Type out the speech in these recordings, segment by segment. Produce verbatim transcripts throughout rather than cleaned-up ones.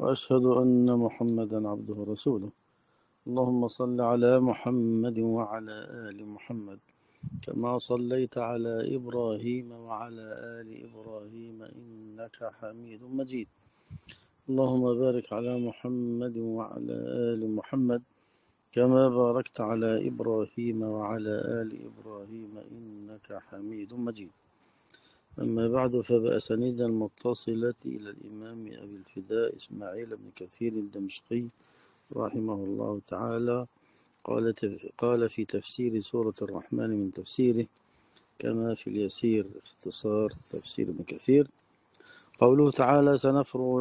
وأشهد أن محمدا عبده ورسوله. اللهم صل على محمد وعلى آل محمد كما صليت على إبراهيم وعلى آل إبراهيم إنك حميد مجيد. اللهم بارك على محمد وعلى آل محمد كما باركت على إبراهيم وعلى آل إبراهيم إنك حميد مجيد. أما بعد، فبأسانيد المتصلة إلى الإمام أبي الفداء إسماعيل بن كثير الدمشقي رحمه الله تعالى قال قال في تفسير سورة الرحمن من تفسيره كما في اليسير اختصار تفسير ابن كثير، قوله تعالى: سنفرغ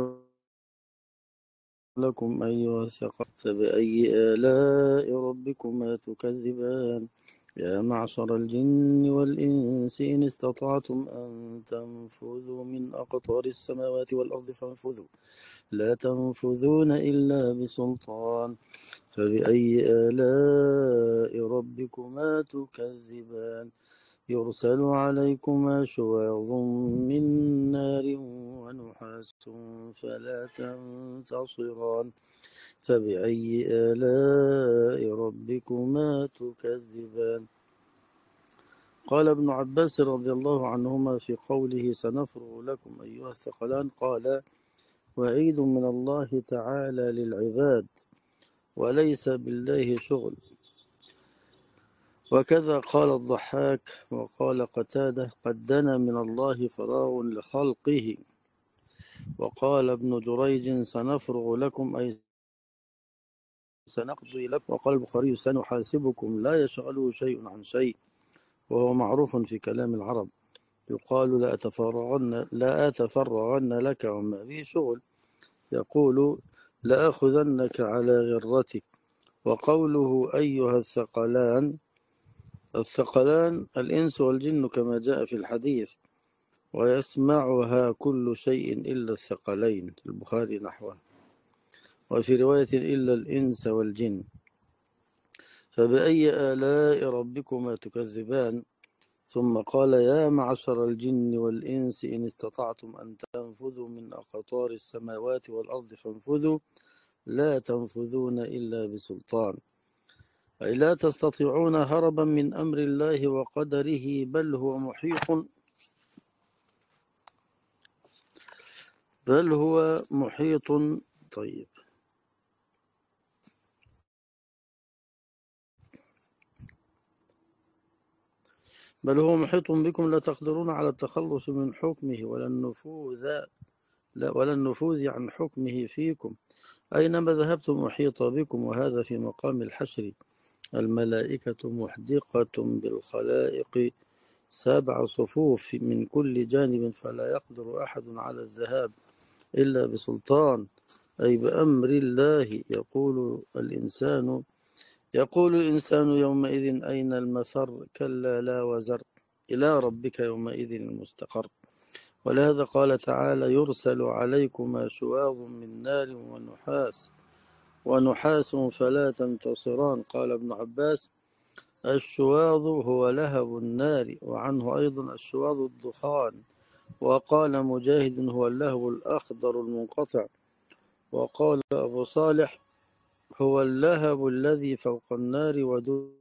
لكم أيها الثقلان فبأي آلاء ربكما تكذبان يا معشر الجن والإنس إن استطعتم أن تنفذوا من أقطار السماوات والأرض فانفذوا لا تنفذون إلا بسلطان فبأي آلاء ربكما تكذبان يرسل عليكما شواظ من نار ونحاس فلا تنتصران فبأي آلاء ربكما تكذبان. قال ابن عباس رضي الله عنهما في قوله سنفرغ لكم أيها الثقلان، قال: وعيد من الله تعالى للعباد وليس بالله شغل. وكذا قال الضحاك وقال قتادة: قد دنا من الله فراغ لخلقه. وقال ابن جريج: سنفرغ لكم أي سنقضي لكم. وقال البخاري: سنحاسبكم لا يشغله شيء عن شيء، وهو معروف في كلام العرب، يقال لا أتفرغن, لا أتفرغن لك وما به شغل، يقول لأخذنك على غرتك. وقوله أيها الثقلان، الثقلان الإنس والجن كما جاء في الحديث، ويسمعها كل شيء إلا الثقلين، البخاري نحوه، وفي رواية إلا الإنس والجن. فبأي آلاء ربكما تكذبان. ثم قال: يا معشر الجن والإنس إن استطعتم أن تنفذوا من أقطار السماوات والأرض فانفذوا لا تنفذون إلا بسلطان، أي لا تستطيعون هربا من أمر الله وقدره، بل هو محيط بل هو محيط طيب بل هو محيط بكم لا تقدرون على التخلص من حكمه ولا النفوذ لا ولا النفوذ عن حكمه فيكم، أينما ذهبتم محيط بكم. وهذا في مقام الحشر. الملائكة محدقة بالخلائق سبع صفوف من كل جانب، فلا يقدر أحد على الذهاب إلا بسلطان، أي بأمر الله. يقول الإنسان يقول الإنسان يومئذ أين المفر، كلا لا وزر، إلى ربك يومئذ المستقر. ولهذا قال تعالى: يرسل عليكما شواظ من نار ونحاس ونحاس فلا تنتصران. قال ابن عباس: الشواظ هو لهب النار، وعنه أيضا الشواظ الدخان. وقال مجاهد: هو اللهب الأخضر المنقطع. وقال أبو صالح: هو اللهب الذي فوق النار ودون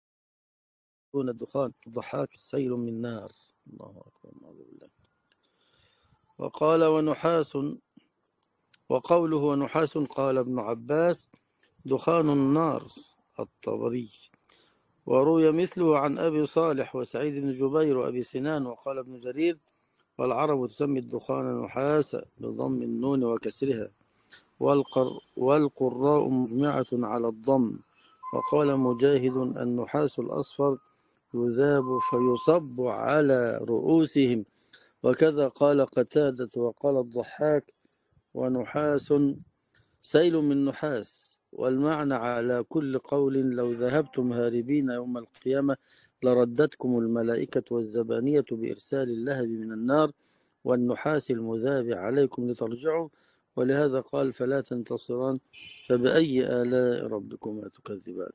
الدخان. الضحاك: سيل من نار. الله أكبر، نعوذ بالله. وقال ونحاس وقوله ونحاس قال ابن عباس: دخان النار. الطبري. وروي مثله عن أبي صالح وسعيد بن جبير وأبي سنان. وقال ابن جرير: والعرب تسمي الدخان نحاسا بضم النون وكسرها، والقر والقراء مجمعة على الضم. وقال مجاهد: النحاس الأصفر يذاب فيصب على رؤوسهم. وكذا قال قتادة. وقال الضحاك: ونحاس سيل من نحاس. والمعنى على كل قول: لو ذهبتم هاربين يوم القيامة لردتكم الملائكة والزبانية بإرسال اللهب من النار والنحاس المذاب عليكم لترجعوا. ولهذا قال: فلا تنتصران فبأي آلاء ربكما تكذبان.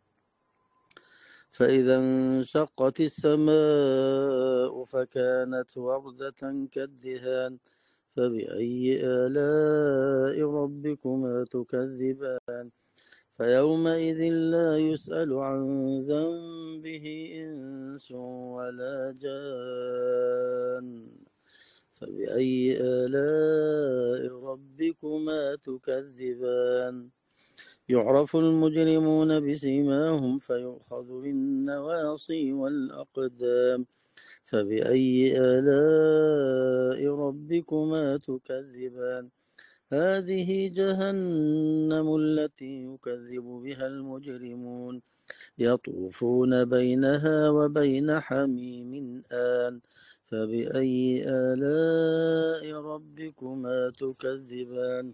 فإذا انشقت السماء فكانت وردة كالدهان فبأي آلاء ربكما تكذبان فيومئذ لا يسأل عن ذنبه إنس ولا جان فبأي آلاء ربكما تكذبان يعرف المجرمون بسيماهم فيؤخذ بالنواصي والأقدام فبأي آلاء ربكما تكذبان هذه جهنم التي يكذب بها المجرمون يطوفون بينها وبين حميم آن فبأي آلاء ربكما تكذبان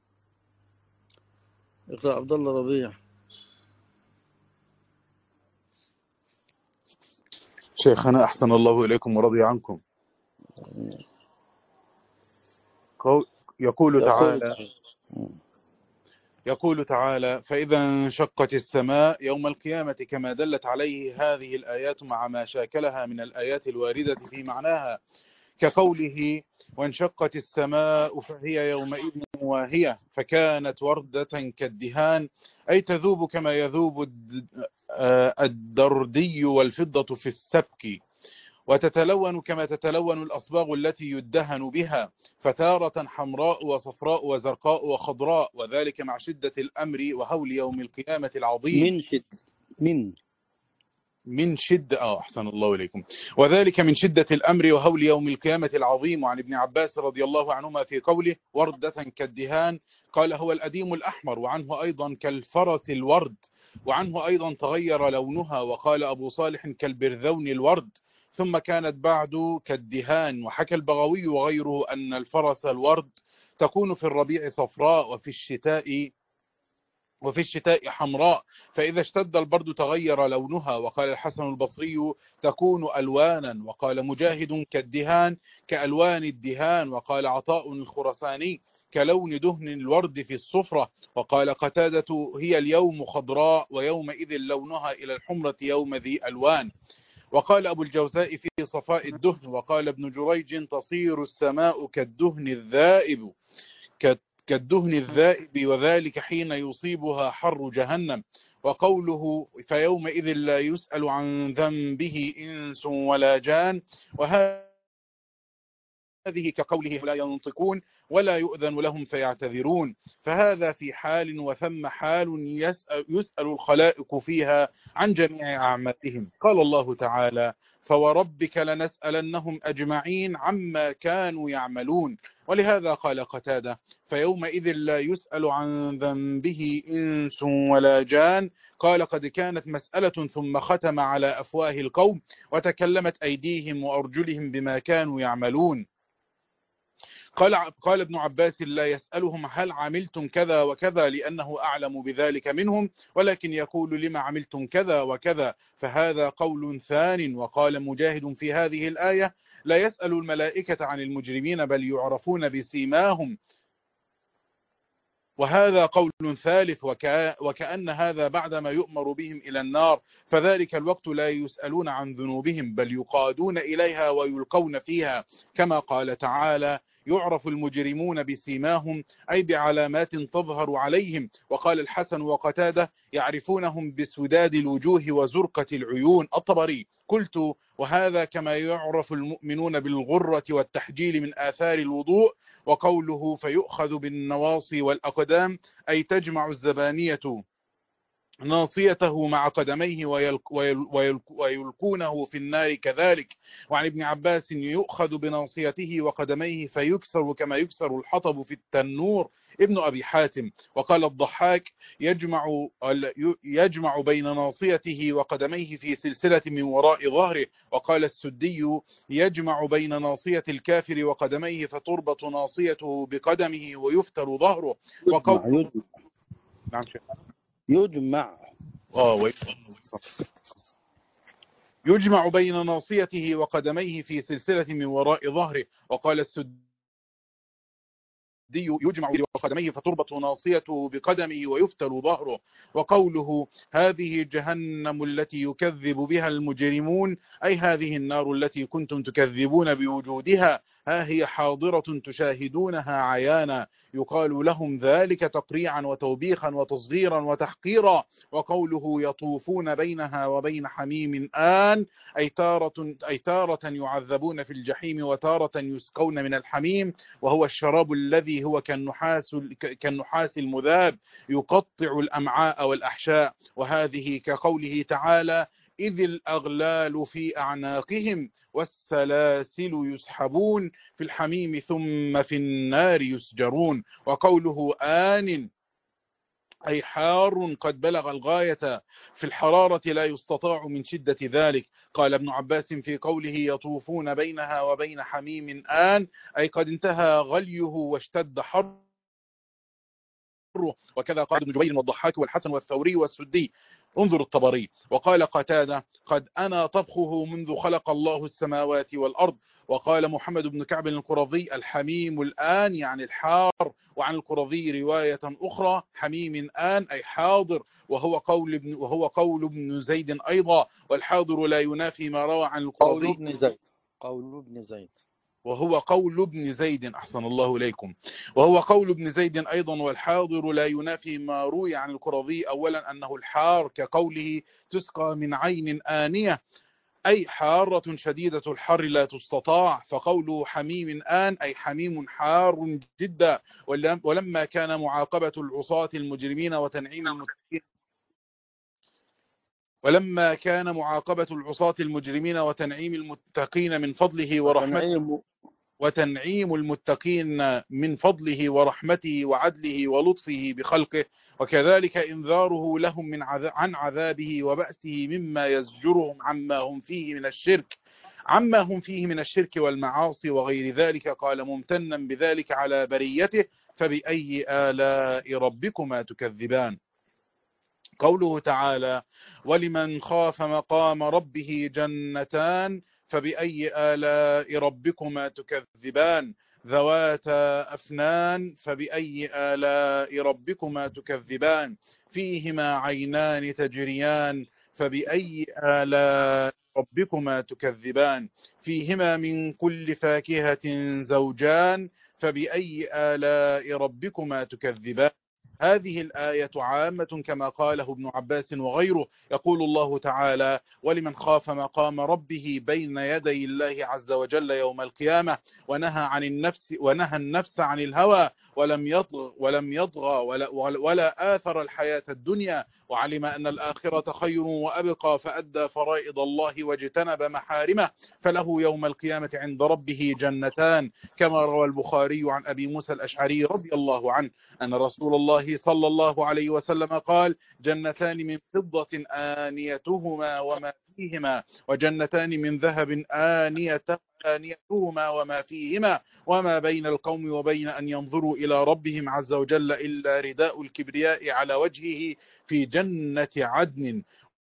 اقرأ عبد الله ربيع. شيخنا أحسن الله إليكم ورضي عنكم. يقول تعالى يقول تعالى فإذا انشقت السماء يوم القيامة كما دلت عليه هذه الآيات مع ما شاكلها من الآيات الواردة في معناها كقوله وانشقت السماء فهي يومئذ واهية فكانت وردة كالدهان أي تذوب كما يذوب الدردي والفضة في السبك وتتلون كما تتلون الأصباغ التي يدهن بها فتارة حمراء وصفراء وزرقاء وخضراء وذلك مع شدة الأمر وهول يوم القيامة العظيم من شد من من شدة آه أحسن الله إليكم وذلك من شدة الأمر وهول يوم القيامة العظيم. وعن ابن عباس رضي الله عنهما في قوله وردة كالدهان قال هو الأديم الأحمر وعنه أيضا كالفرس الورد وعنه أيضا تغير لونها وقال أبو صالح كالبرذون الورد ثم كانت بعد كالدهان. وحكى البغوي وغيره أن الفرس الورد تكون في الربيع صفراء وفي الشتاء وفي الشتاء حمراء فإذا اشتد البرد تغير لونها. وقال الحسن البصري تكون ألوانا وقال مجاهد كالدهان كألوان الدهان وقال عطاء الخرساني كلون دهن الورد في الصفرة وقال قتادة هي اليوم خضراء ويومئذ لونها إلى الحمرة يوم ذي ألوان. وقال أبو الجوزاء في صفاء الدهن وقال ابن جريج تصير السماء كالدهن الذائب كالدهن الذائب وذلك حين يصيبها حر جهنم. وقوله فيومئذ لا يسأل عن ذنبه إنس ولا جان وهذه كقوله لا ينطقون ولا يؤذن لهم فيعتذرون فهذا في حال وثم حال يسأل, يسأل الخلائق فيها عن جميع أعمالهم. قال الله تعالى فوربك لنسألنهم أجمعين عما كانوا يعملون. ولهذا قال قتادة فيومئذ لا يسأل عن ذنبه إنس ولا جان قال قد كانت مسألة ثم ختم على أفواه القوم وتكلمت أيديهم وأرجلهم بما كانوا يعملون. قال قال ابن عباس لا يسألهم هل عملتم كذا وكذا لأنه أعلم بذلك منهم ولكن يقول لما عملتم كذا وكذا فهذا قول ثان. وقال مجاهد في هذه الآية لا يسأل الملائكة عن المجرمين بل يعرفون بسيماهم وهذا قول ثالث وكأ وكأن هذا بعدما يؤمر بهم إلى النار فذلك الوقت لا يسألون عن ذنوبهم بل يقادون إليها ويلقون فيها كما قال تعالى يعرف المجرمون بسيماهم أي بعلامات تظهر عليهم. وقال الحسن وقتادة يعرفونهم بسداد الوجوه وزرقة العيون. الطبري قلت وهذا كما يعرف المؤمنون بالغرة والتحجيل من آثار الوضوء. وقوله فيؤخذ بالنواصي والأقدام أي تجمع الزبانية ناصيته مع قدميه ويلك ويلك ويلقونه في النار كذلك. وعن ابن عباس يؤخذ بناصيته وقدميه فيكسر كما يكسر الحطب في التنور. ابن أبي حاتم. وقال الضحاك يجمع يجمع بين ناصيته وقدميه في سلسلة من وراء ظهره. وقال السدي يجمع بين ناصية الكافر وقدميه فتربط ناصيته بقدمه ويفتر ظهره. وقول نعم شيخ يجمع آه يجمع بين ناصيته وقدميه في سلسلة من وراء ظهره. وقال السدي يجمع بقدميه فتربط ناصيته بقدمه ويفتر ظهره. وقوله هذه جهنم التي يكذب بها المجرمون أي هذه النار التي كنتم تكذبون بوجودها ها هي حاضرة تشاهدونها عيانا، يقال لهم ذلك تقريعا وتوبيخا وتصغيرا وتحقيرا. وقوله يطوفون بينها وبين حميم آن أي تارة, أي تارة يعذبون في الجحيم وتارة يسقون من الحميم، وهو الشراب الذي هو كالنحاس, كالنحاس المذاب يقطع الأمعاء والأحشاء. وهذه كقوله تعالى إذ الأغلال في أعناقهم والسلاسل يسحبون في الحميم ثم في النار يسجرون. وقوله آن أي حار قد بلغ الغاية في الحرارة لا يستطاع من شدة ذلك. قال ابن عباس في قوله يطوفون بينها وبين حميم آن أي قد انتهى غليه واشتد حره. وكذا قال ابن جبير والضحاك والحسن والثوري والسدي. انظر الطبري. وقال قتادة قد أنا طبخه منذ خلق الله السماوات والأرض. وقال محمد بن كعب القرظي الحميم الآن يعني الحار. وعن القرظي رواية أخرى حميم آن أي حاضر، وهو قول ابن وهو قول ابن زيد أيضا، والحاضر لا ينافي ما روى عن قول القرظي. ابن زيد قول ابن زيد وهو قول ابن زيد أحسن الله إليكم وهو قول ابن زيد أيضا، والحاضر لا ينافي ما روي عن القرظي. أولا أنه الحار كقوله تسقى من عين آنية أي حارة شديدة الحر لا تستطاع. فقوله حميم آن أي حميم حار جدا. ولما كان معاقبة العصاة المجرمين وتنعيم المتقين ولما كان معاقبة العصاة المجرمين وتنعيم المتقين من فضله ورحمته وتنعيم وتنعيم المتقين من فضله ورحمته وعدله ولطفه بخلقه، وكذلك إنذاره لهم من عذاب عن عذابه وبأسه مما يزجرهم عما هم فيه من الشرك عما هم فيه من الشرك والمعاصي وغير ذلك. قال ممتنا بذلك على بريته فبأي آلاء ربكما تكذبان. قوله تعالى ولمن خاف مقام ربه جنتان فبأي آلاء ربكما تكذبان ذواتا أفنان فبأي آلاء ربكما تكذبان فيهما عينان تجريان فبأي آلاء ربكما تكذبان فيهما من كل فاكهة زوجان فبأي آلاء ربكما تكذبان. هذه الآية عامة كما قاله ابن عباس وغيره. يقول الله تعالى ولمن خاف مقام ربه بين يدي الله عز وجل يوم القيامة ونهى عن النفس ونهى النفس عن الهوى ولم يطغ ولم يطغى ولا, ولا آثر الحياة الدنيا وعلم أن الآخرة خير وأبقى فأدى فرائض الله واجتنب محارمه فله يوم القيامة عند ربه جنتان، كما روى البخاري عن أبي موسى الأشعري رضي الله عنه أن رسول الله صلى الله عليه وسلم قال جنتان من فضة آنيتهما وما فيهما وجنتان من ذهب آنيتهما وما فيهما وما بين القوم وبين أن ينظروا إلى ربهم عز وجل إلا رداء الكبرياء على وجهه في جنة عدن.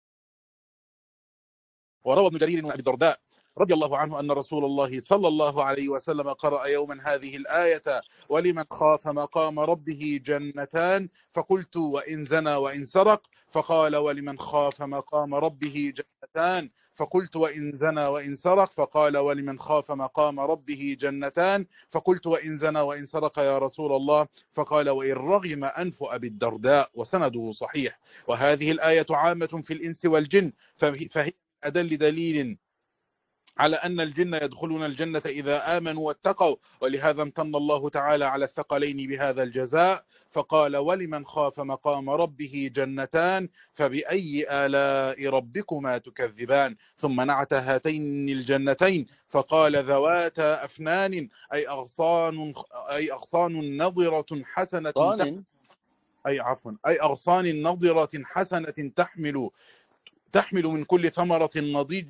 وروى ابن جرير وأبي الدرداء رضي الله عنه أن رسول الله صلى الله عليه وسلم قرأ يوما هذه الآية ولمن خاف مقام ربه جنتان فقلت وإن زنى وإن سرق فقال ولمن خاف مقام ربه جنتان فقلت وإن زنى وإن سرق فقال ولمن خاف مقام ربه جنتان فقلت وإن زنى وإن سرق يا رسول الله فقال وإن رغم أنف أبي الدرداء وسنده صحيح. وهذه الآية عامة في الإنس والجن فهي أدل دليل على أن الجن يدخلون الجنة إذا آمنوا واتقوا، ولهذا امتن الله تعالى على الثقلين بهذا الجزاء فقال ولمن خاف مقام ربه جنتان فبأي آلاء ربكما تكذبان. ثم نعت هاتين الجنتين فقال ذواتا أفنان أي أغصان أي أغصان نضرة حسنة ضان أي عفوا أي أغصان نضرة حسنة تحمل تحمل من كل ثمرة نضيج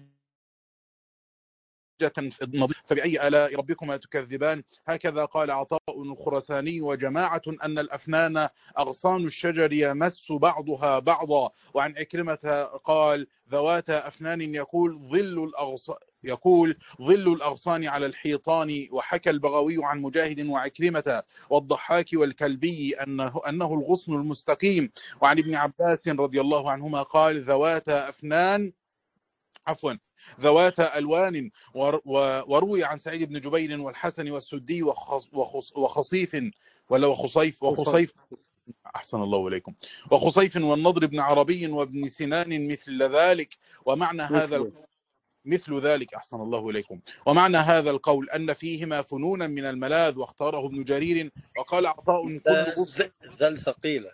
فبأي آلاء ربكما تكذبان. هكذا قال عطاء الخرساني وجماعة أن الأفنان أغصان الشجر يمس بعضها بعضا. وعن عكرمة قال ذوات أفنان يقول ظل الأغصان يقول ظل الأغصان على الحيطان. وحكى البغوي عن مجاهد وعكرمة والضحاك والكلبي أنه, أنه الغصن المستقيم. وعن ابن عباس رضي الله عنهما قال ذوات أفنان عفوا ذوات ألوان. ور- و- وروي عن سعيد بن جبير والحسن والسدي وخص- وخص- وخصيف ولا وخصيف وخصيف أحسن الله إليكم، وخصيف والنضر بن عربي وابن سنان مثل ذلك. ومعنى هذا مثله. القول مثل ذلك أحسن الله إليكم. ومعنى هذا القول أن فيهما فنونا من الملاذ، واختاره ابن جرير. وقال عطاء كل غصن ذل ثقيلة.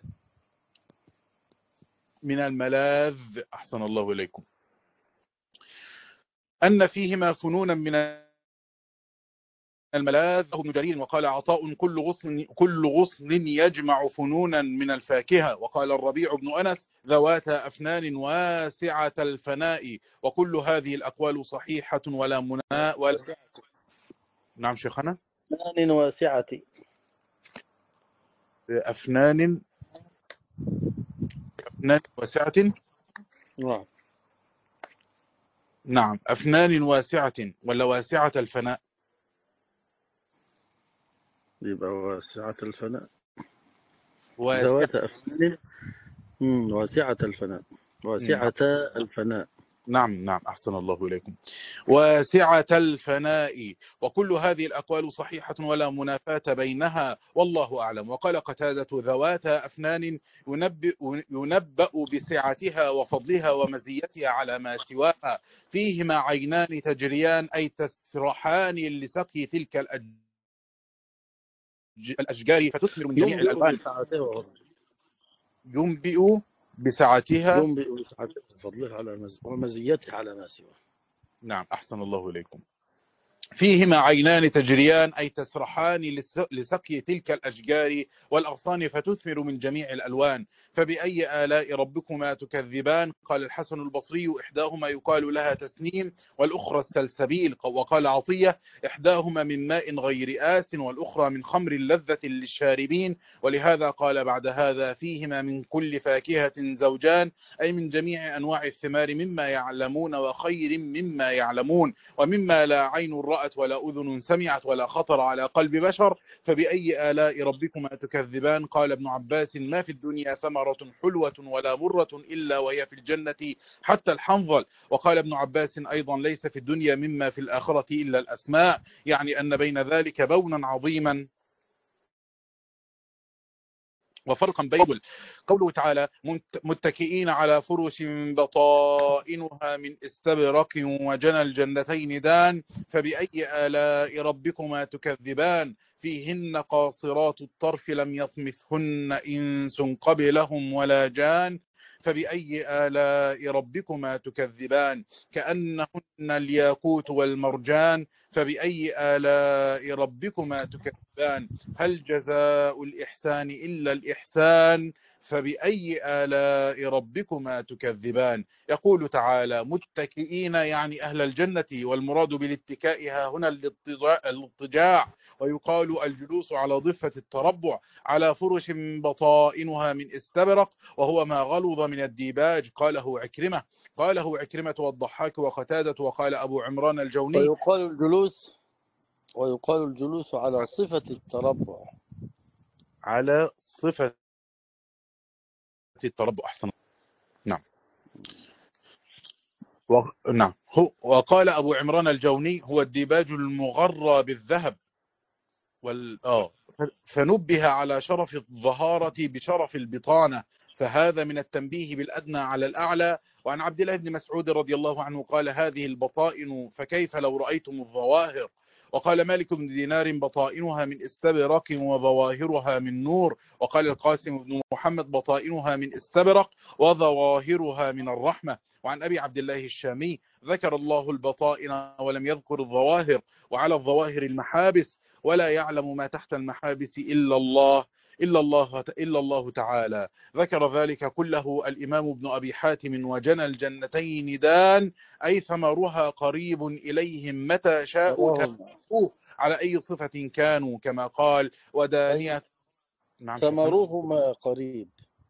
من الملاذ أحسن الله إليكم، أن فيهما فنونا من الملاذ ابن جرير. وقال عطاء كل غصن كل غصن يجمع فنونا من الفاكهة. وقال الربيع بن أنس ذوات أفنان واسعة الفناء. وكل هذه الأقوال صحيحة ولا مناء ولا. نعم شيخنا. أفنان واسعة. أفنان أفنان واسعة. نعم. نعم أفنان واسعة ولا واسعة الفناء. يبقى واسعة الفناء. واسعة. ذوات أفنان. مم، واسعة الفناء. واسعة الفناء. نعم نعم أحسن الله إليكم، واسعة الفناء. وكل هذه الأقوال صحيحة ولا منافاة بينها والله أعلم. وقال قتادة ذوات أفنان ينبئ, ينبأ بسعتها وفضلها ومزيتها على ما سواها، فيهما عينان تجريان أي تسرحان لسقي تلك الأشجار فتثمر من جميع الألوان. ينبئ بسعتها ينبئ بسعتها وفضلها على مز... ومزيتها على ما سواه. نعم أحسن الله إليكم. فيهما عينان تجريان أي تسرحان لسقي تلك الأشجار والأغصان فتثمر من جميع الألوان. فبأي آلاء ربكما تكذبان. قال الحسن البصري إحداهما يقال لها تسنيم والأخرى السلسبيل. وقال عطية إحداهما من ماء غير آس والأخرى من خمر لذة للشاربين. ولهذا قال بعد هذا فيهما من كل فاكهة زوجان أي من جميع أنواع الثمار مما يعلمون وخير مما يعلمون ومما لا عين رأت ولا أذن سمعت ولا خطر على قلب بشر. فبأي آلاء ربكما تكذبان. قال ابن عباس ما في الدنيا ثمرة حلوة ولا مرة إلا وهي في الجنة حتى الحنظل. وقال ابن عباس أيضا ليس في الدنيا مما في الآخرة إلا الأسماء، يعني أن بين ذلك بونا عظيما وفرقا بين قوله تعالى متكئين على فرش بطائنها من استبرق وجنى الجنتين دان. فبأي آلاء ربكما تكذبان. فيهن قاصرات الطرف لم يطمثهن إنس قبلهم ولا جان. فبأي آلاء ربكما تكذبان. كأنهن الياقوت والمرجان. فبأي آلاء ربكما تكذبان. هل جزاء الإحسان إلا الإحسان. فبأي آلاء ربكما تكذبان. يقول تعالى متكئين يعني أهل الجنة، والمراد بالاتكاء ها هنا الاضطجاع، ويقال الجلوس على ضفة التربع على فرش بطائنها من استبرق وهو ما غلظ من الديباج. قاله عكرمة قاله عكرمة والضحاك وقتادة. وقال أبو عمران الجوني ويقال الجلوس ويقال الجلوس على صفة التربع على صفة التربع أحسن. نعم و... نعم هو... وقال أبو عمران الجوني هو الديباج المغرى بالذهب وال... آه. فنبه على شرف الظهارة بشرف البطانة، فهذا من التنبيه بالأدنى على الأعلى. وعن عبد الله بن مسعود رضي الله عنه قال هذه البطائن فكيف لو رأيتم الظواهر. وقال مالك بن دينار بطائنها من استبرق وظواهرها من نور. وقال القاسم بن محمد بطائنها من استبرق وظواهرها من الرحمة. وعن أبي عبد الله الشامي ذكر الله البطائن ولم يذكر الظواهر، وعلى الظواهر المحابس، ولا يعلم ما تحت المحابس إلا الله إلا الله إلا الله تعالى. ذكر ذلك كله الإمام ابن أبي حاتم وجنى الجنتين دان أي ثمرها قريب إليهم متى شاءوا تنفوه على أي صفة كانوا كما قال ودانية. نعم ثمرهما قريب.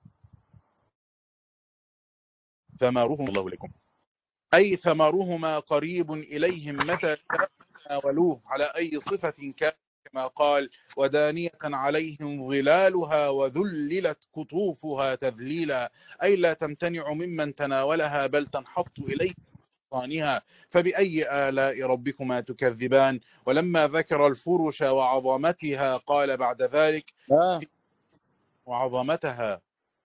ثمرهم الله لكم أي ثمرهما قريب إليهم متى تناولوه على أي صفة كان كما قال ودانية عليهم ظلالها وذللت قطوفها تذليلا أي لا تمتنع ممن تناولها بل تنحط إليه أغصانها فبأي آلاء ربكما تكذبان. ولما ذكر الفرش وعظمتها قال بعد ذلك آه. وعظمتها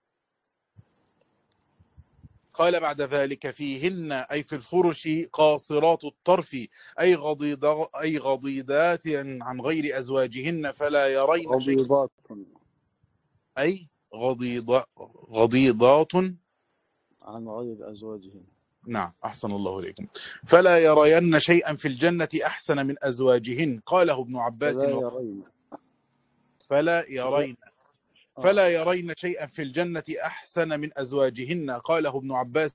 قال بعد ذلك فيهن أي في الفرش قاصرات الطرف أي غضيض أي غضيضات عن غير أزواجهن فلا يرين شيء غضيضات. أي غضيض غضيضات عن غير أزواجهن. نعم أحسن الله إليكم. فلا يرين شيئا في الجنة أحسن من أزواجهن قاله ابن عباس فلا و... يرين. فلا يرين آه. فلا يرين شيئا في الجنة أحسن من أزواجهن قاله ابن عباس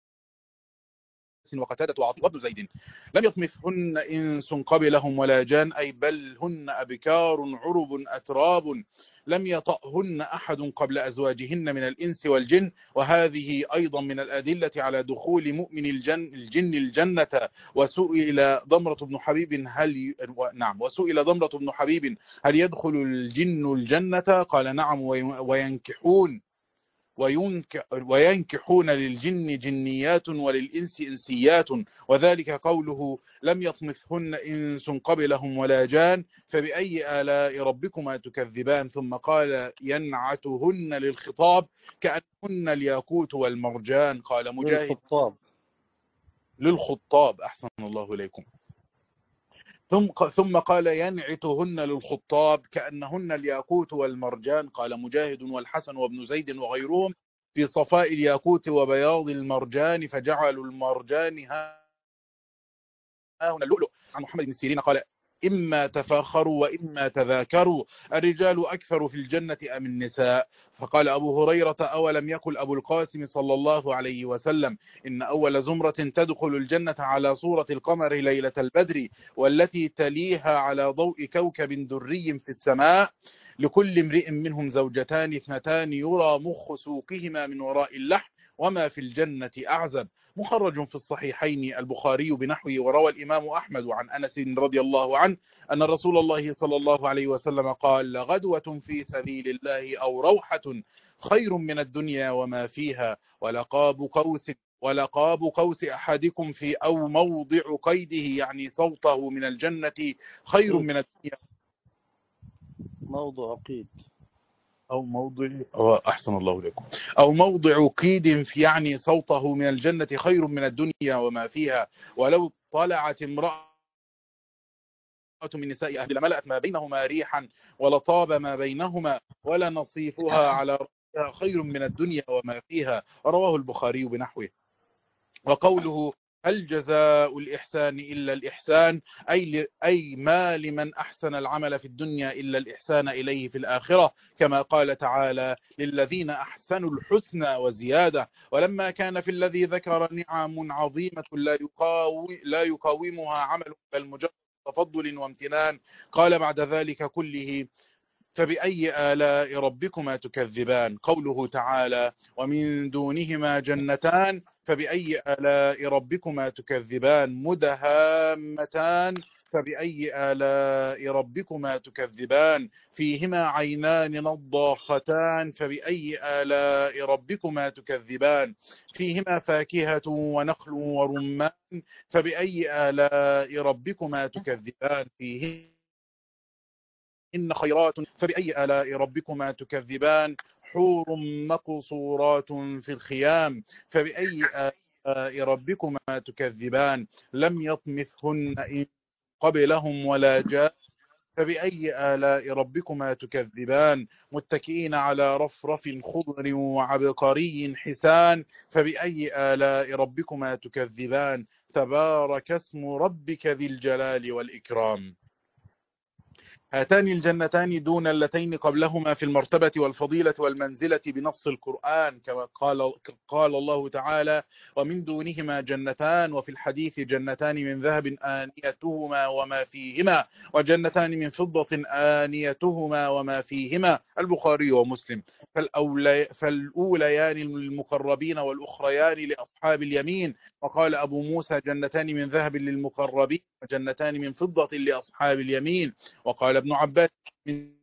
وقتادة وعطاء وابن زيد. لم يطمثهن إنس قبلهم ولا جان أي بل هن أبكار عرب أتراب لم يطأهن أحد قبل أزواجهن من الإنس والجن. وهذه أيضا من الأدلة على دخول مؤمن الجن, الجن الجنة. وسئل ضمرة بن حبيب هل ي... نعم وسئل ضمرة بن حبيب هل يدخل الجن الجنة قال نعم وينكحون وينك وينكحون للجن جنيات وللإنس إنسيات. وذلك قوله لم يطمثهن إنس قبلهم ولا جان فبأي آلاء ربكما تكذبان. ثم قال ينعتهن للخطاب كأنهن الياقوت والمرجان. قال مجاهد للخطاب. للخطاب أحسن الله إليكم. ثم ثم قال ينعتهن للخطاب كأنهن الياقوت والمرجان. قال مجاهد والحسن وابن زيد وغيرهم في صفاء الياقوت وبياض المرجان فجعلوا المرجان ها هنا اللؤلؤ. عن محمد بن سيرين قال إما تفاخروا وإما تذاكروا الرجال أكثر في الجنة أم النساء. فقال أبو هريرة أولم يقل أبو القاسم صلى الله عليه وسلم إن أول زمرة تدخل الجنة على صورة القمر ليلة البدر والتي تليها على ضوء كوكب دري في السماء لكل امرئ منهم زوجتان اثنتان يرى مخ سوقهما من وراء اللحم وما في الجنة أعزب. مخرج في الصحيحين البخاري بنحوه. وروى الإمام أحمد عن أنس رضي الله عنه أن رسول الله صلى الله عليه وسلم قال لغدوة في سبيل الله أو روحة خير من الدنيا وما فيها ولقاب قوس ولقاب قوس أحدكم في أو موضع قيده يعني صوته من الجنة خير من الدنيا. موضع قيد أو موضع أحسن الله لكم أو موضع قيد في يعني صوته من الجنة خير من الدنيا وما فيها. ولو طلعت امرأة من نساء أهل لملأت ما بينهما ريحا ولطاب ما بينهما ولنصيفها على رأسها خير من الدنيا وما فيها. رواه البخاري بنحوه. وقوله هل جزاء الإحسان إلا الإحسان أي, أي ما لمن أحسن العمل في الدنيا إلا الإحسان إليه في الآخرة كما قال تعالى للذين أحسنوا الحسنى وزيادة. ولما كان في الذي ذكر نعم عظيمة لا, يقاوم لا يقاومها عمل بل مجرد تفضل وامتنان قال بعد ذلك كله فبأي آلاء ربكما تكذبان. قوله تعالى ومن دونهما جنتان فبأي آلاء ربكما تكذبان مدهامتان فبأي آلاء ربكما تكذبان فيهما عينان نضاختان فبأي آلاء ربكما تكذبان فيهما فاكهة ونخل ورمان فبأي آلاء ربكما تكذبان فيهما إن خيرات فبأي آلاء ربكما تكذبان حور مقصورات في الخيام فبأي آلاء ربكما تكذبان لم يطمثهن إن قبلهم ولا جاء فبأي آلاء ربكما تكذبان متكئين على رفرف خضر وعبقري حسان فبأي آلاء ربكما تكذبان تبارك اسم ربك ذي الجلال والإكرام. هاتان الجنتان دون اللتين قبلهما في المرتبة والفضيلة والمنزلة بنص القرآن كما قال, قال الله تعالى ومن دونهما جنتان وفي الحديث جنتان من ذهب آنيتهما وما فيهما وجنتان من فضة آنيتهما وما فيهما البخاري ومسلم. فالأوليان للمقربين والأخريان لأصحاب اليمين. وقال أبو موسى جنتان من ذهب للمقربين وجنتان من فضة لأصحاب اليمين. وقال ابن عباس من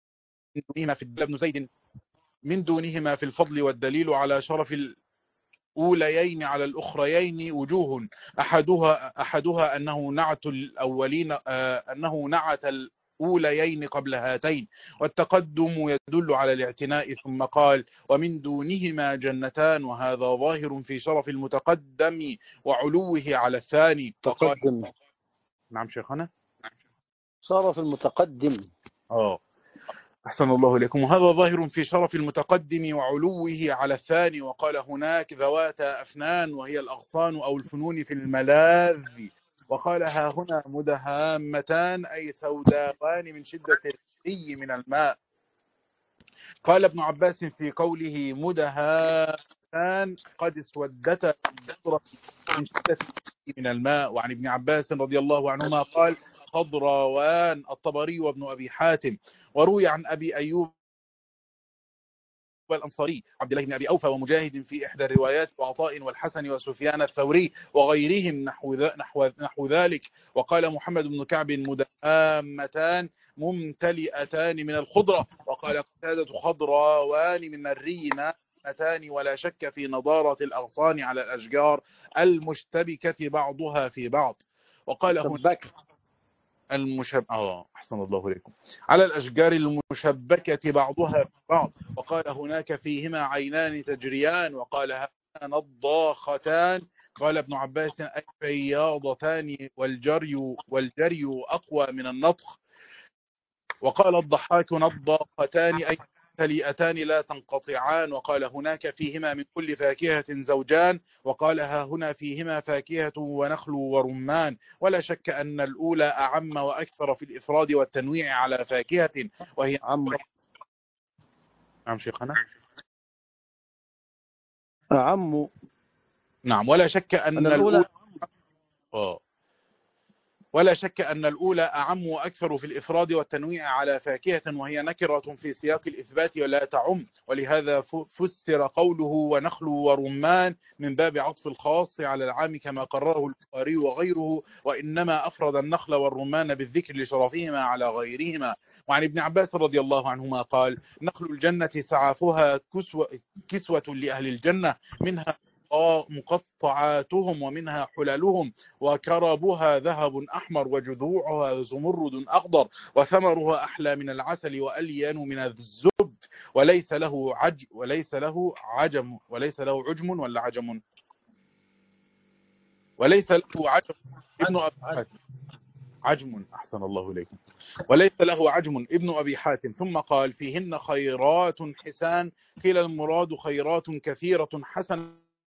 دونهما في ابن زيد من دونهما في الفضل والدليل على شرف الأوليين على الأخريين وجوه، أحدها أحدها أنه نعت الأولين آه، أنه نعت الأوليين قبل هاتين، والتقدم يدل على الاعتناء. ثم قال: ومن دونهما جنتان، وهذا ظاهر في شرف المتقدم وعلوه على الثاني. وقال: تقدم. نعم شيخنا. صار في المتقدم. اه أحسن الله إليكم. وهذا ظاهر في شرف المتقدم وعلوه على الثاني. وقال: هناك ذوات أفنان، وهي الأغصان أو الفنون في الملاذ. وقال: ها هنا مدهامتان، أي سوداوان من شدة الري من الماء. قال ابن عباس في قوله مدهامتان: قد اسودتا من شدة الري من الماء. وعن ابن عباس رضي الله عنهما قال: خضراوان. الطبري وابن أبي حاتم. وروي عن أبي أيوب الأنصاري عبد الله بن أبي أوفى ومجاهد في إحدى الروايات، وعطاء والحسن وسفيان الثوري وغيرهم نحو, نحو, نحو ذلك. وقال محمد بن كعب: مدهامتان ممتلئتان من الخضرة. وقال قتادة: خضراوان من الري ناعمتان. ولا شك في نضارة الأغصان على الأشجار المشتبكة بعضها في بعض. وقال هنا المشب... آه أحسن الله إليكم على الأشجار المشبكة بعضها في بعض. وقال: هناك فيهما عينان تجريان. وقال: هنا نضاختان. قال ابن عباس: أي فياضتان، والجري والجري أقوى من النطخ. وقال الضحاك: نضاختان، أي تليئتان لا تنقطعان. وقال: هناك فيهما من كل فاكهة زوجان. وقال: ها هنا فيهما فاكهة ونخل ورمان. ولا شك أن الأولى أعم وأكثر في الإفراد والتنويع على فاكهة، وهي عم نعم شيخنا. أعم. نعم. ولا شك أن أن الأولى الأولى آه. ولا شك أن الأولى أعم وأكثر في الإفراد والتنويع على فاكهة، وهي نكرة في سياق الإثبات ولا تعم. ولهذا فسر قوله ونخل ورمان من باب عطف الخاص على العام كما قرره البخاري وغيره، وإنما أفرد النخل والرمان بالذكر لشرفهما على غيرهما. وعن ابن عباس رضي الله عنهما قال: نخل الجنة سعافها كسوة, كسوة لأهل الجنة، منها مقطعاتهم ومنها حلالهم، وكربها ذهب أحمر، وجذوعها زمرد أخضر، وثمرها أحلى من العسل وألين من الزبد، وليس له عج وليس له عجم وليس له عجم ولا عجم وليس له عجم ابن أبي حاتم عجم أحسن الله إليكم وليس له عجم ابن أبي حاتم. ثم قال: فيهن خيرات حسان. قيل المراد خيرات كثيرة حسنة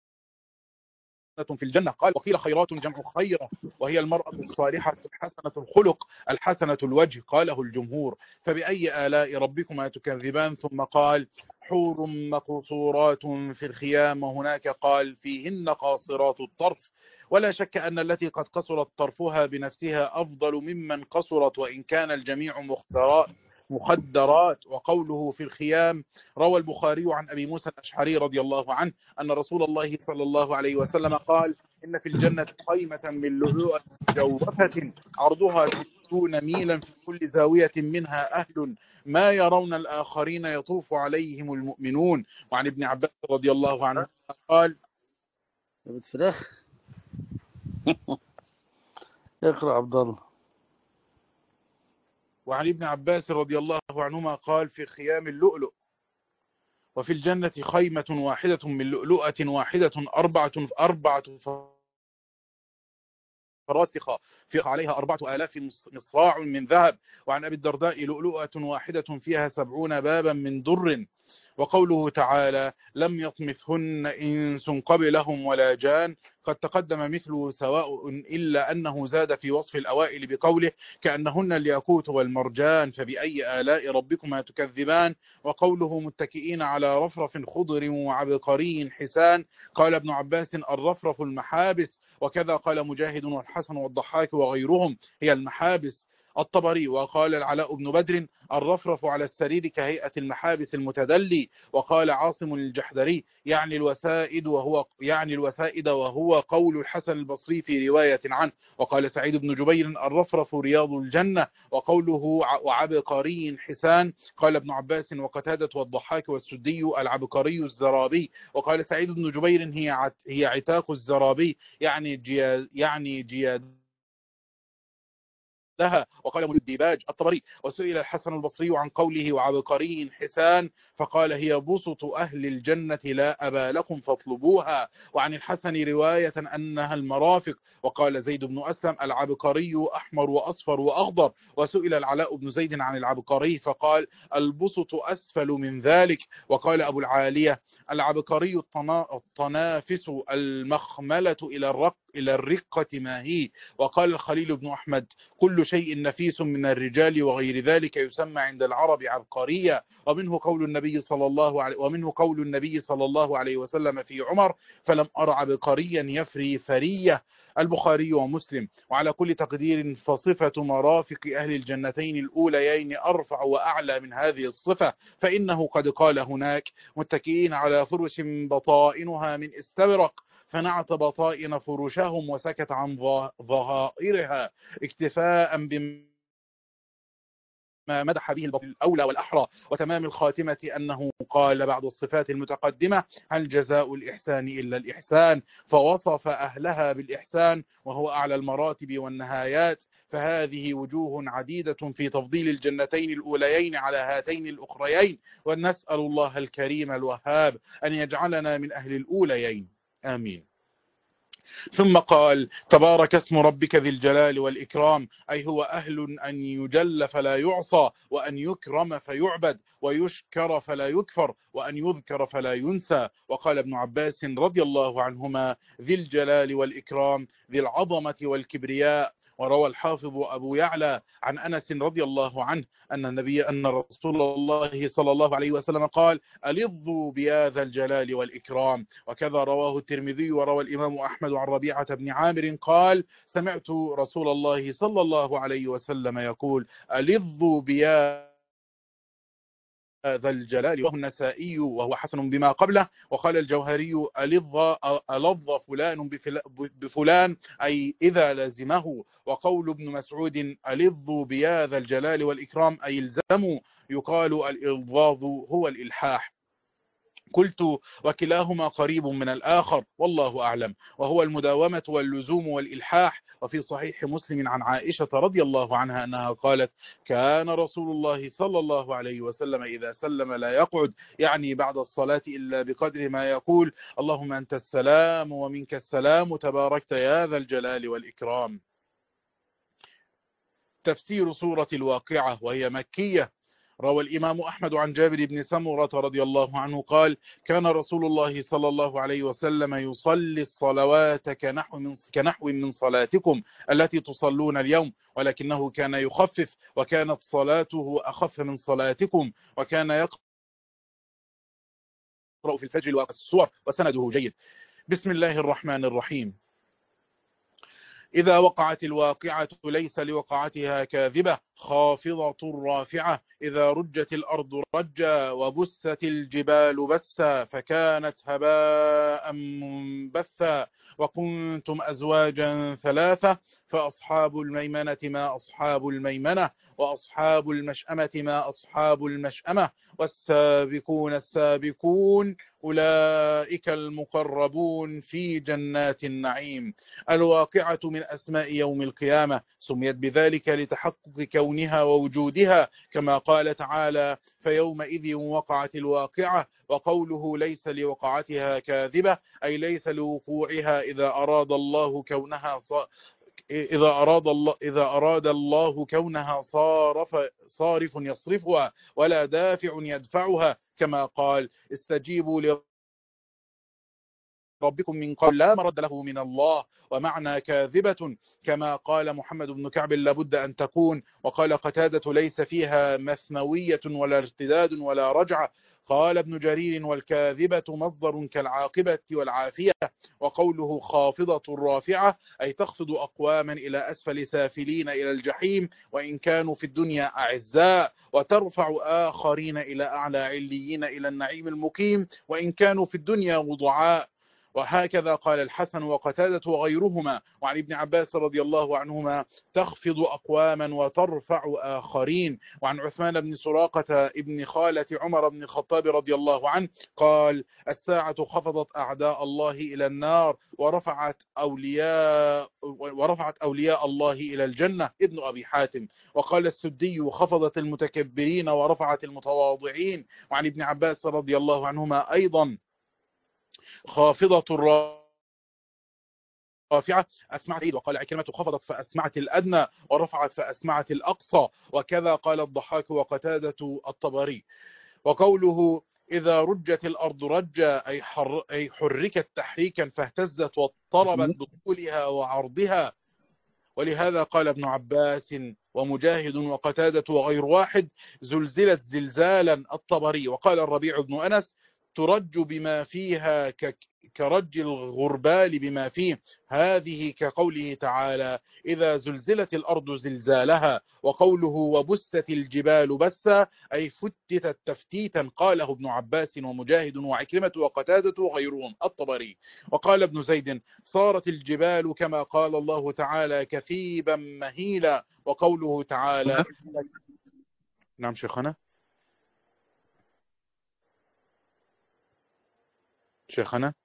في الجنة. قال: وقيل خيرات جمع خيرة، وهي المرأة الصالحة الحسنة الخلق الحسنة الوجه. قاله الجمهور. فبأي آلاء ربكما تكذبان؟ ثم قال: حور مقصورات في الخيام. وهناك قال: فيهن قاصرات الطرف. ولا شك أن التي قد قصرت طرفها بنفسها أفضل ممن قصرت، وإن كان الجميع مختارات مخدرات. وقوله في الخيام: روى البخاري عن أبي موسى الأشعري رضي الله عنه أن رسول الله صلى الله عليه وسلم قال: إن في الجنة خيمة من لؤلؤة جوفة عرضها ستون ميلا، في كل زاوية منها أهل ما يرون الآخرين يطوف عليهم المؤمنون. وعن ابن عباس رضي الله عنه قال: فراخ. اقرأ عبد الله. وعن ابن عباس رضي الله عنهما قال: في خيام اللؤلؤ. وفي الجنة خيمة واحدة من لؤلؤة واحدة أربعة أربعة فراسخة في عليها أربعة آلاف مصراع من ذهب. وعن أبي الدرداء: لؤلؤة واحدة فيها سبعون بابا من در. وقوله تعالى: لم يطمثهن إنس قبلهم ولا جان. قد تقدم مثله سواء، إلا أنه زاد في وصف الأوائل بقوله: كأنهن الياقوت والمرجان. فبأي آلاء ربكما تكذبان؟ وقوله: متكئين على رفرف خضر وعبقري حسان. قال ابن عباس: الرفرف المحابس. وكذا قال مجاهد والحسن والضحاك وغيرهم: هي المحابس. الطبري. وقال العلاء بن بدر الرفرف على السرير كهيئة المحابس المتدلي. وقال عاصم الجحدري يعني الوسائد وهو يعني الوسائد وهو قول الحسن البصري في رواية عنه. وقال سعيد بن جبير الرفرف رياض الجنة وقوله وعبقري حسان. قال ابن عباس وقتادة والضحاك والسدي العبقري الزرابي. وقال سعيد بن جبير هي هي عتاق الزرابي يعني جياد يعني جياد لها. وقال مولد الديباج الطبري. وسئل الحسن البصري عن قوله وعبقري حسان فقال هي بسط أهل الجنة لا أبا لكم فاطلبوها. وعن الحسن رواية أنها المرافق. وقال زيد بن أسلم العبقري أحمر وأصفر وأخضر. وسئل العلاء بن زيد عن العبقري فقال البسط أسفل من ذلك. وقال أبو العالية العبقري الطنافس المخملة إلى الرق إلى الرقة ما هي. وقال الخليل بن أحمد كل شيء نفيس من الرجال وغير ذلك يسمى عند العرب عبقرية. ومنه قول النبي صلى الله عليه ومنه قول النبي صلى الله عليه وسلم في عمر فلم أر عبقريا يفري فرية. البخاري ومسلم. وعلى كل تقدير فصفة مرافق أهل الجنتين الأوليين أرفع وأعلى من هذه الصفة. فإنه قد قال هناك متكئين على فرش بطائنها من استبرق فنعت بطائن فرشهم وسكت عن ظهائرها اكتفاء بما مدح به البطل الأولى والأحرى. وتمام الخاتمة أنه قال بعد الصفات المتقدمة هل جزاء الإحسان إلا الإحسان فوصف أهلها بالإحسان وهو أعلى المراتب والنهايات. فهذه وجوه عديدة في تفضيل الجنتين الأوليين على هاتين الأخريين. ونسأل الله الكريم الوهاب أن يجعلنا من أهل الأوليين آمين. ثم قال تبارك اسم ربك ذي الجلال والإكرام أي هو أهل أن يجل فلا يعصى وأن يكرم فيعبد ويشكر فلا يكفر وأن يذكر فلا ينسى. وقال ابن عباس رضي الله عنهما ذي الجلال والإكرام ذي العظمة والكبرياء. وروى الحافظ أبو يعلى عن أنس رضي الله عنه أن النبي أن رسول الله صلى الله عليه وسلم قال ألظوا بهذا الجلال والإكرام. وكذا رواه الترمذي. وروى الإمام أحمد عن ربيعة بن عامر قال سمعت رسول الله صلى الله عليه وسلم يقول ألظوا بهذا ذا الجلال. وهو النسائي وهو حسن بما قبله. وقال الجوهري ألظ ألظ فلان بفلان أي إذا لزمه. وقول ابن مسعود ألظوا بهذا الجلال والإكرام أي الزموا. يقال الإلظاظ هو الإلحاح. قلت وكلاهما قريب من الآخر والله أعلم. وهو المداومة واللزوم والإلحاح. وفي صحيح مسلم عن عائشة رضي الله عنها أنها قالت كان رسول الله صلى الله عليه وسلم إذا سلم لا يقعد يعني بعد الصلاة إلا بقدر ما يقول اللهم أنت السلام ومنك السلام تباركت يا ذا الجلال والإكرام. تفسير سورة الواقعة وهي مكية. روى الإمام أحمد عن جابر بن سمرة رضي الله عنه قال كان رسول الله صلى الله عليه وسلم يصلي الصلوات كنحو من, كنحو من صلاتكم التي تصلون اليوم ولكنه كان يخفف وكانت صلاته أخف من صلاتكم وكان يقرأ في الفجر والسور وسنده جيد. بسم الله الرحمن الرحيم. إذا وقعت الواقعة ليس لوقعتها كاذبة خافضة رافعة إذا رجت الأرض رجا وبست الجبال بسا فكانت هباء منبثا وكنتم أزواجا ثلاثة فأصحاب الميمنة ما أصحاب الميمنة وأصحاب المشأمة ما أصحاب المشأمة والسابقون السابقون أولئك المقربون في جنات النعيم. الواقعة من أسماء يوم القيامة سميت بذلك لتحقق كونها ووجودها كما قال تعالى فيومئذ وقعت الواقعة. وقوله ليس لوقعتها كاذبة أي ليس لوقوعها إذا أراد الله كونها ص... إذا أراد الله إذا أراد الله كونها صارف صارف يصرفها ولا دافع يدفعها كما قال استجيبوا لربكم من قبل لا مرد له من الله. ومعنى كاذبة كما قال محمد بن كعب لابد أن تكون. وقال قتادة ليس فيها مثنوية ولا ارتداد ولا رجعة قال ابن جرير: والكاذبة مصدر كالعاقبة والعافية. وقوله خافضة رافعة أي تخفض أقواما إلى أسفل سافلين إلى الجحيم وإن كانوا في الدنيا أعزاء، وترفع آخرين إلى أعلى عليين إلى النعيم المقيم وإن كانوا في الدنيا وضعاء. وهكذا قال الحسن وقتادة وغيرهما. وعن ابن عباس رضي الله عنهما: تخفض أقواما وترفع آخرين. وعن عثمان بن سراقة ابن خالة عمر بن الخطاب رضي الله عنه قال: الساعة خفضت أعداء الله إلى النار ورفعت أولياء ورفعت أولياء الله إلى الجنة. ابن أبي حاتم. وقال السدي: خفضت المتكبرين ورفعت المتواضعين. وعن ابن عباس رضي الله عنهما أيضا: خافضة رافعة أسمعت العيد. وقال عكرمة: خفضت فأسمعت الأدنى ورفعت فأسمعت الأقصى. وكذا قال الضحاك وقتادة الطبري. وقوله: إذا رجت الأرض رجا أي, حر أي حركت تحريكا فاهتزت واضطربت بطولها وعرضها. ولهذا قال ابن عباس ومجاهد وقتادة وغير واحد: زلزلت زلزالا. الطبري. وقال الربيع بن أنس: ترج بما فيها كرج الغربال بما فيه. هذه كقوله تعالى: إذا زلزلت الأرض زلزالها. وقوله: وبست الجبال بسا أي فتتت تفتيتا. قاله ابن عباس ومجاهد وعكرمة وقتادة وغيرهم. الطبري. وقال ابن زيد: صارت الجبال كما قال الله تعالى كثيبا مهيلا. وقوله تعالى: نعم شيخنا شيخنا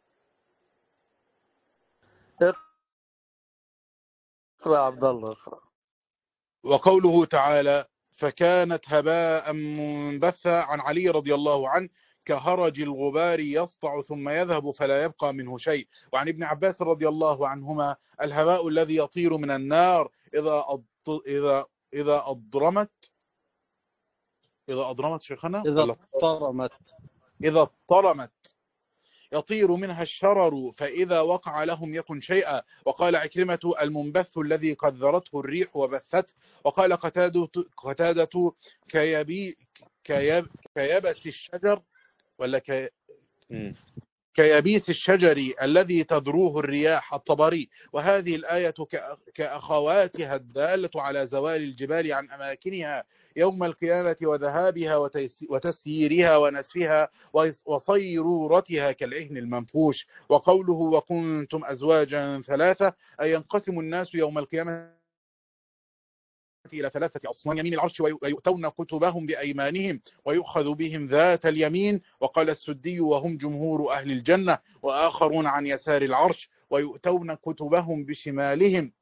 اقرأ عبد الله اقرأ. وقوله تعالى: فكانت هباء منبثا. عن علي رضي الله عنه: كهرج الغبار يسطع ثم يذهب فلا يبقى منه شيء. وعن ابن عباس رضي الله عنهما: الهباء الذي يطير من النار إذا أض... إذا إذا أضرمت إذا أضرمت شيخنا إذا ولا اضطرمت إذا اضطرمت يطير منها الشرر فإذا وقع لهم يكن شيئا. وقال عكرمة: المنبث الذي قذرته الريح وبثته. وقال قتادة قتادة كيبي كيب كيبس الشجر ولا كي كيبيس الشجر الذي تذروه الرياح. الطبري. وهذه الآية كأخواتها الدالة على زوال الجبال عن أماكنها يوم القيامة وذهابها وتسييرها ونسفها وصيرورتها كالعهن المنفوش. وقوله: وكنتم أزواجا ثلاثة أي ينقسم الناس يوم القيامة إلى ثلاثة أصنام: يمين العرش ويؤتون كتبهم بأيمانهم ويؤخذ بهم ذات اليمين. وقال السدي: وهم جمهور أهل الجنة. وآخرون عن يسار العرش ويؤتون كتبهم بشمالهم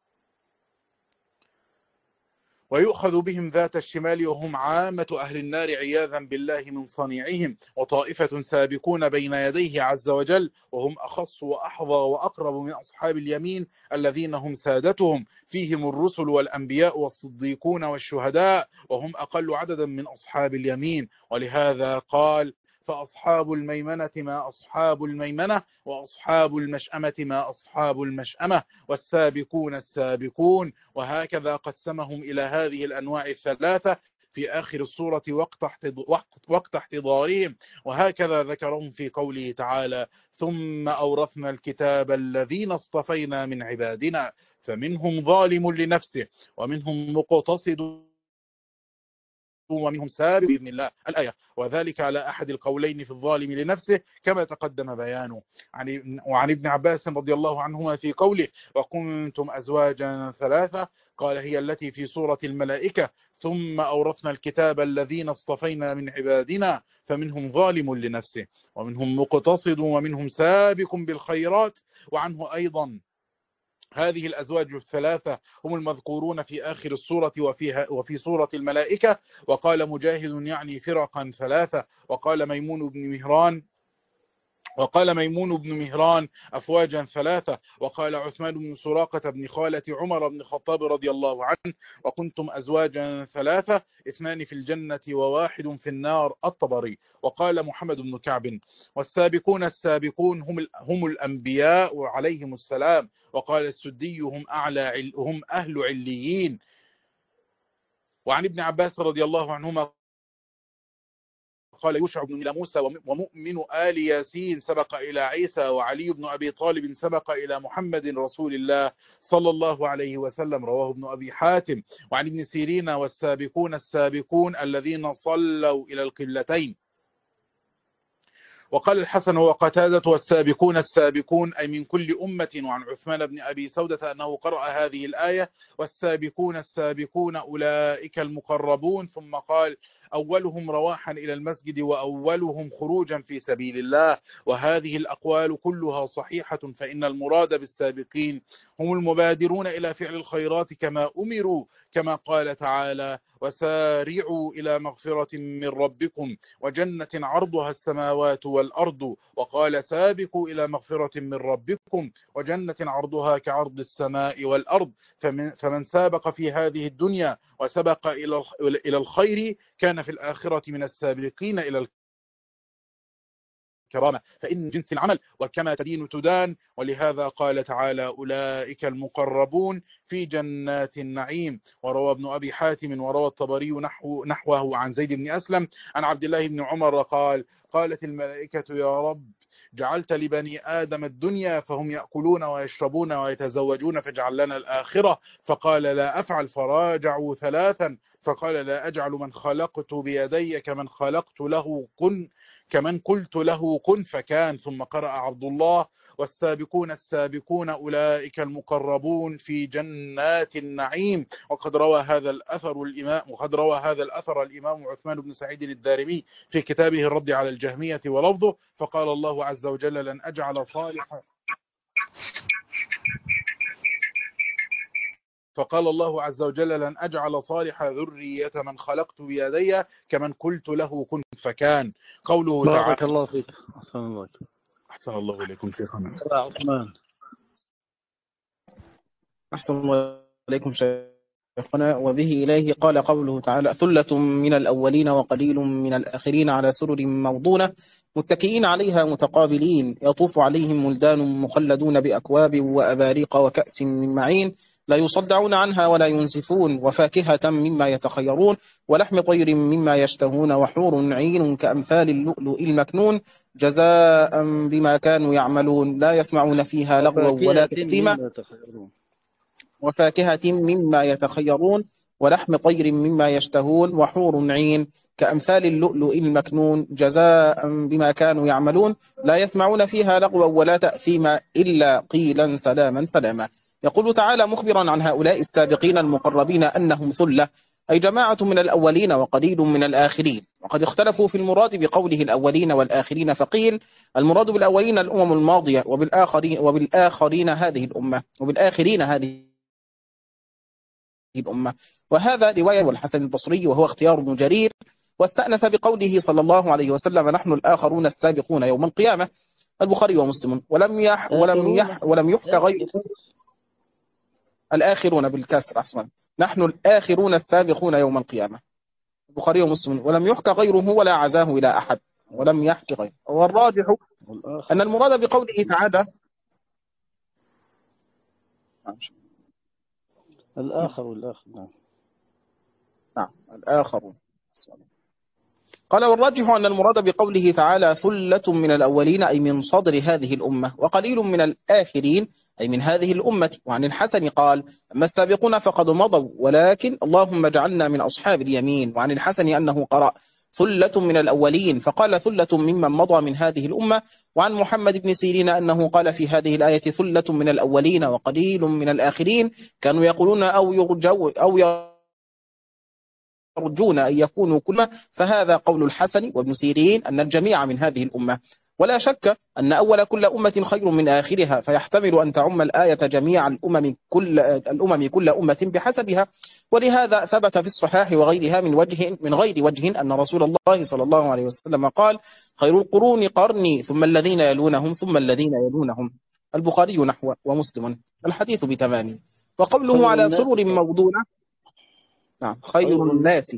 ويؤخذ بهم ذات الشمال وهم عامة أهل النار عياذا بالله من صنيعهم. وطائفة سابقون بين يديه عز وجل وهم أخص وأحظى وأقرب من أصحاب اليمين الذين هم سادتهم، فيهم الرسل والأنبياء والصديقون والشهداء وهم أقل عددا من أصحاب اليمين. ولهذا قال: فأصحاب الميمنة ما أصحاب الميمنة وأصحاب المشأمة ما أصحاب المشأمة والسابقون السابقون. وهكذا قسمهم إلى هذه الأنواع الثلاثة في آخر السورة وقت احتضارهم. وهكذا ذكرهم في قوله تعالى: ثم أورثنا الكتاب الذين اصطفينا من عبادنا فمنهم ظالم لنفسه ومنهم مقتصد ومنهم سابق بإذن الله. الآية. وذلك على أحد القولين في الظالم لنفسه كما تقدم بيانه. وعن ابن عباس رضي الله عنهما في قوله: وكنتم أزواجا ثلاثة، قال: هي التي في سورة الملائكة: ثم أورثنا الكتاب الذين اصطفينا من عبادنا فمنهم ظالم لنفسه ومنهم مقتصد ومنهم سابق بالخيرات. وعنه أيضا: هذه الأزواج الثلاثة هم المذكورون في آخر السورة وفيها وفي سورة الملائكة. وقال مجاهد: يعني فرقا ثلاثة. وقال ميمون بن مهران وقال ميمون بن مهران: أفواجا ثلاثة. وقال عثمان بن سراقة بن خالة عمر بن الخطاب رضي الله عنه: وكنتم أزواجا ثلاثة، اثنان في الجنة وواحد في النار. الطبري. وقال محمد بن كعب: والسابقون السابقون هم هم الأنبياء عليهم السلام. وقال السدي: هم أعلى هم أهل عليين. وعن ابن عباس رضي الله عنهما قال يوشع بن إلى موسى ومؤمن آل ياسين سبق إلى عيسى وعلي بن أبي طالب سبق إلى محمد رسول الله صلى الله عليه وسلم. رواه ابن أبي حاتم. وعن ابن سيرين والسابقون السابقون الذين صلوا إلى القبلتين. وقال الحسن وقتادة والسابقون السابقون أي من كل أمة. وعن عثمان بن أبي سودة أنه قرأ هذه الآية والسابقون السابقون أولئك المقربون، ثم قال أولهم رواحا إلى المسجد وأولهم خروجا في سبيل الله. وهذه الأقوال كلها صحيحة، فإن المراد بالسابقين هم المبادرون إلى فعل الخيرات كما أمروا، كما قال تعالى وسارعوا إلى مغفرة من ربكم وجنة عرضها السماوات والأرض، وقال سابقوا إلى مغفرة من ربكم وجنة عرضها كعرض السماء والأرض. فمن, فمن سابق في هذه الدنيا وسبق إلى الخير كان في الآخرة من السابقين إلى الكرامة، فإن جنس العمل وكما تدين تدان. ولهذا قال تعالى أولئك المقربون في جنات النعيم. وروى ابن أبي حاتم وروى الطبري نحو نحوه عن زيد بن أسلم عن عبد الله بن عمر قال قالت الملائكة يا رب جعلت لبني آدم الدنيا فهم يأكلون ويشربون ويتزوجون فاجعل لنا الآخرة، فقال لا أفعل، فراجعوا ثلاثا فقال لا أجعل من خلقت بيدي كمن خلقت له كن كمن قلت له كن فكان. ثم قرأ عبد الله والسابقون السابقون أولئك المقربون في جنات النعيم. وقد روى هذا الأثر الإمام وقد روى هذا الأثر الإمام عثمان بن سعيد الدارمي في كتابه الرد على الجهمية ولفظه فقال الله عز وجل لن أجعل صالحا فقال الله عز وجل لن أجعل صالح ذرية من خلقت بيدي كمن قلت له كن فكان. قوله تعالى بارك الله فيك. أحسن الله أحسن الله إليكم شيخنا عثمان. أحسن الله إليكم شيخنا. وبه إليه قال قوله تعالى ثلة من الأولين وقليل من الآخرين على سرر موضونة متكئين عليها متقابلين يطوف عليهم ولدان مخلدون بأكواب وأباريق وكأس من معين لا يصدعون عنها ولا ينزفون وفاكهة مما يتخيرون ولحم طير مما يشتهون وحور عين كأمثال اللؤلؤ المكنون جزاء بما كانوا يعملون لا يسمعون فيها لغوا ولا تأثيما وفاكهة مما يتخيرون ولحم طير مما يشتهون وحور عين كأمثال اللؤلؤ المكنون جزاء بما كانوا يعملون لا يسمعون فيها لغوا ولا تأثيما إلا قيلا سلاما سلاما. يقول تعالى مخبرا عن هؤلاء السابقين المقربين أنهم ثلة أي جماعة من الأولين وقليل من الآخرين. وقد اختلفوا في المراد بقوله الأولين والآخرين، فقيل المراد بالأولين الأمم الماضية وبالآخرين, وبالآخرين هذه الأمة وبالآخرين هذه الأمة. وهذا رواية والحسن البصري وهو اختيار ابن جرير، واستأنس بقوله صلى الله عليه وسلم نحن الآخرون السابقون يوم القيامة. البخاري ومسلم. ولم يح ولم يح ولم يحكى غيره الآخرون بالكسر أحسن نحن الآخرون السابقون يوم القيامة. البخاري ومسلم. ولم يحكى غيره ولا عزاه إلى أحد ولم يحكي غيره. والراجح أن المراد بقوله تعالى الآخر والآخر نعم نعم الآخرون. قال والراجح أن المراد بقوله تعالى ثلة من الأولين أي من صدر هذه الأمة وقليل من الآخرين أي من هذه الأمة. وعن الحسن قال أما السابقون فقد مضوا ولكن اللهم اجعلنا من أصحاب اليمين. وعن الحسن أنه قرأ ثلة من الأولين فقال ثلة ممن مضى من هذه الأمة. وعن محمد بن سيرين أنه قال في هذه الآية ثلة من الأولين وقليل من الآخرين كانوا يقولون أو يرجو أو يرجون أن يكونوا كلما. فهذا قول الحسن وابن سيرين أن الجميع من هذه الأمة. ولا شك أن أول كل أمة خير من آخرها، فيحتمل أن تعم الآية جميع الأمم كل الأمم كل أمة بحسبها. ولهذا ثبت في الصحاح وغيرها من وجه من غير وجه أن رسول الله صلى الله عليه وسلم قال خير القرون قرني ثم الذين يلونهم ثم الذين يلونهم. البخاري نحو ومسلم. الحديث بتمامه. وقوله على سرر موضونة نعم خير الناس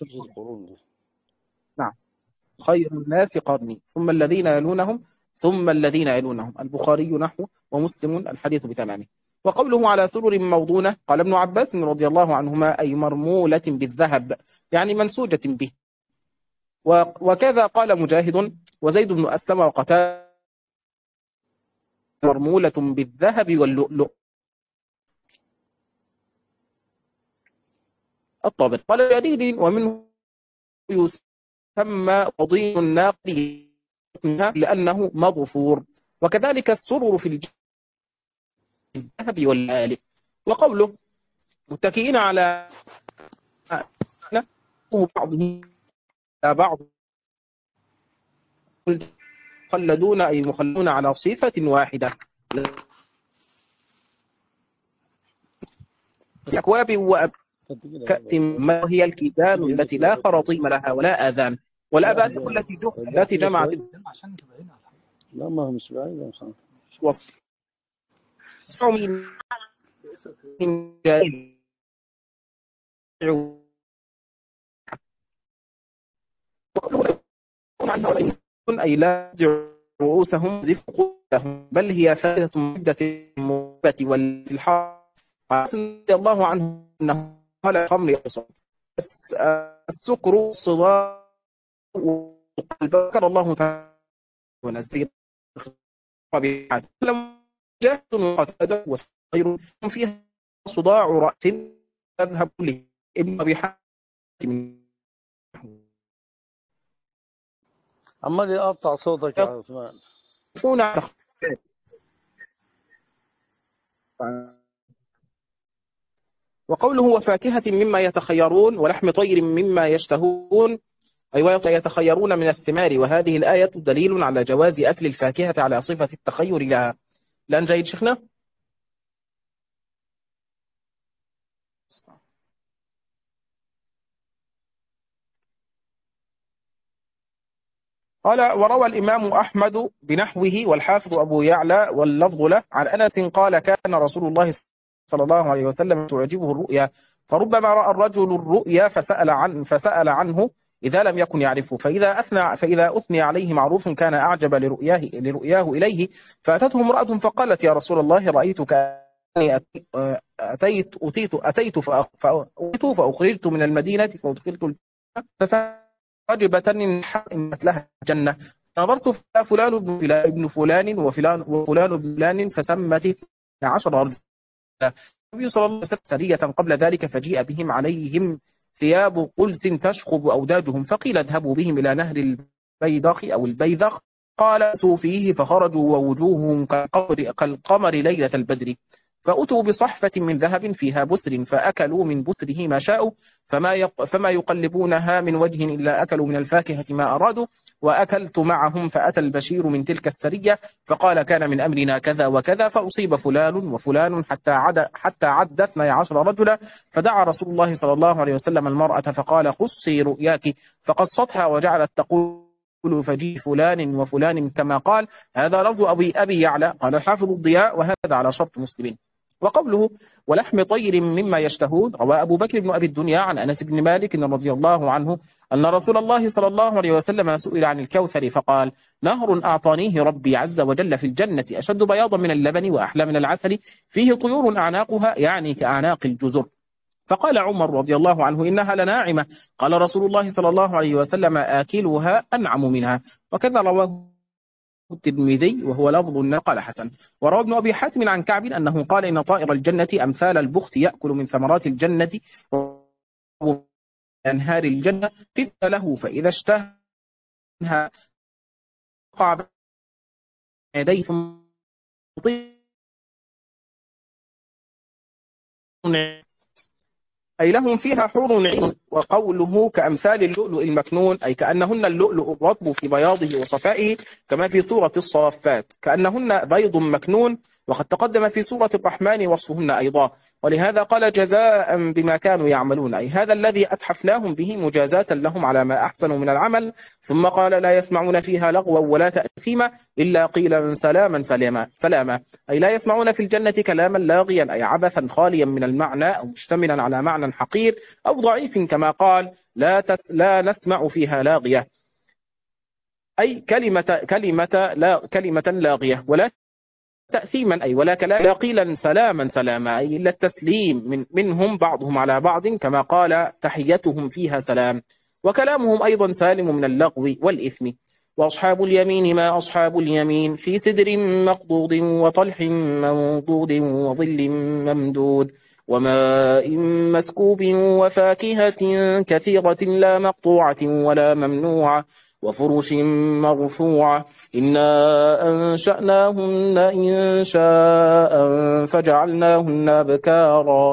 نعم خير الناس قرني ثم الذين يلونهم ثم الذين يلونهم. البخاري نحو ومسلم. الحديث بتمامه. وقوله على سرر موضونة قال ابن عباس رضي الله عنهما أي مرمولة بالذهب يعني منسوجة به. وكذا قال مجاهد وزيد بن أسلم وقتادة مرمولة بالذهب واللؤلؤ. الطابر قال جرير ومنه يسمى قضي الناقد لأنه مضفور، وكذلك السرر في الذهب والآل. وقوله متكئين على بعضهم بعض مخلدون أي مخلدون على صفة واحدة أكواب وكأس ما هي الكتان التي لا خراطيم لها ولا آذان ولا أبادق التي التي جمعت لا ما هو مش بعيد وصف من جائل أي لا رؤوسهم زفقهم بل هي فائدة مدة المبة والفلحاء رضي الله عنه أنه قال الخمر يقصر السكر الصداع وذكر الله تعالى ونزيد بحد لم جاهد وقتاده وصغير فيها صداع رأس تذهب له ابن بحد عمال يقطع صوتك يا عثمان. وقوله وفاكهة مما يتخيرون ولحم طير مما يشتهون أي يتخيرون من الثمار. وهذه الآية دليل على جواز أكل الفاكهة على صفة التخير لها. لأن جيد شيخنا؟ قال وروى الإمام أحمد بنحوه والحافظ أبو يعلى واللفظ له عن أنس قال كان رسول الله صلى الله عليه وسلم تعجبه الرؤيا فربما رأى الرجل الرؤيا فسأل عن فسأل عنه إذا لم يكن يعرفه فإذا أثنى فإذا أثني عليه معروف كان أعجب لرؤياه لرؤياه إليه. فأتته امرأة فقالت يا رسول الله رأيتك أتيت أتيت أتيت فأتيت فأخرجت من المدينة فأدخلت واجبة إنت لها جنة نظرت فلان ابن فلان وفلان وفلان ابن فلان فسمت عشر رجلا. النبي صلى الله عليه وسلم سرية قبل ذلك فجيء بهم عليهم ثياب قلس تشخب أوداجهم فقيل اذهبوا بهم إلى نهر البيدخ أو البيذخ قال سوا فيه فخرجوا ووجوههم كالقمر ليلة البدر فأتوا بصحفة من ذهب فيها بسر فأكلوا من بسره ما شاءوا فما يق... فما يقلبونها من وجه إلا أكلوا من الفاكهة ما أرادوا وأكلت معهم. فأتى البشير من تلك السرية فقال كان من أمرنا كذا وكذا فأصيب فلان وفلان حتى عد حتى عد اثني عشر رجلا فدعا رسول الله صلى الله عليه وسلم المرأة فقال قصي رؤياك فقصتها وجعلت تقول فجي فلان وفلان كما قال. هذا لفظ أبي أبي يعلى. قال الحافظ الضياء وهذا على شرط مسلمين. وقوله ولحم طير مما يشتهون روى أبو بكر بن أبي الدنيا عن أنس بن مالك رضي الله عنه أن رسول الله صلى الله عليه وسلم سئل عن الكوثر فقال نهر أعطانيه ربي عز وجل في الجنة أشد بياضا من اللبن وأحلى من العسل فيه طيور أعناقها يعني كأعناق الجزر. فقال عمر رضي الله عنه إنها لناعمة. قال رسول الله صلى الله عليه وسلم آكلها أنعم منها. وكذا رواه الترمذي وهو لفظ قال حسن. وروى ابن أبي حاتم عن كعب أنه قال إن طائر الجنة أمثال البخت يأكل من ثمرات الجنة وأنهار الجنة قف له فإذا اشتهى وقع يديه ثم أي لهم فيها حور عين. وقوله كأمثال اللؤلؤ المكنون أي كأنهن اللؤلؤ الرطب في بياضه وصفائه كما في سورة الصافات كأنهن بيض مكنون. وقد تقدم في سورة الرحمن وصفهن أيضا. ولهذا قال جزاء بما كانوا يعملون أي هذا الذي أتحفناهم به مجازاة لهم على ما أحسنوا من العمل. ثم قال لا يسمعون فيها لغوا ولا تأثيما إلا قيلا سلاما سلاما سلاما أي لا يسمعون في الجنة كلاما لاغيا أي عبثا خاليا من المعنى أو مشتملا على معنى حقير أو ضعيف كما قال لا, تس لا نسمع فيها لاغية أي كلمة كلمة لا كلمة لاغية ولا تأثيما أي ولا كلام لا قيلا سلاما سلاما أي إلا التسليم من منهم بعضهم على بعض كما قال تحيتهم فيها سلام. وكلامهم أيضا سالم من اللغو والإثم. وأصحاب اليمين ما أصحاب اليمين في سدر مخضود وطلح منضود وظل ممدود وماء مسكوب وفاكهة كثيرة لا مقطوعة ولا ممنوعة وفرش مرفوعة إنا أنشأناهن إن شاء فجعلناهن أبكارا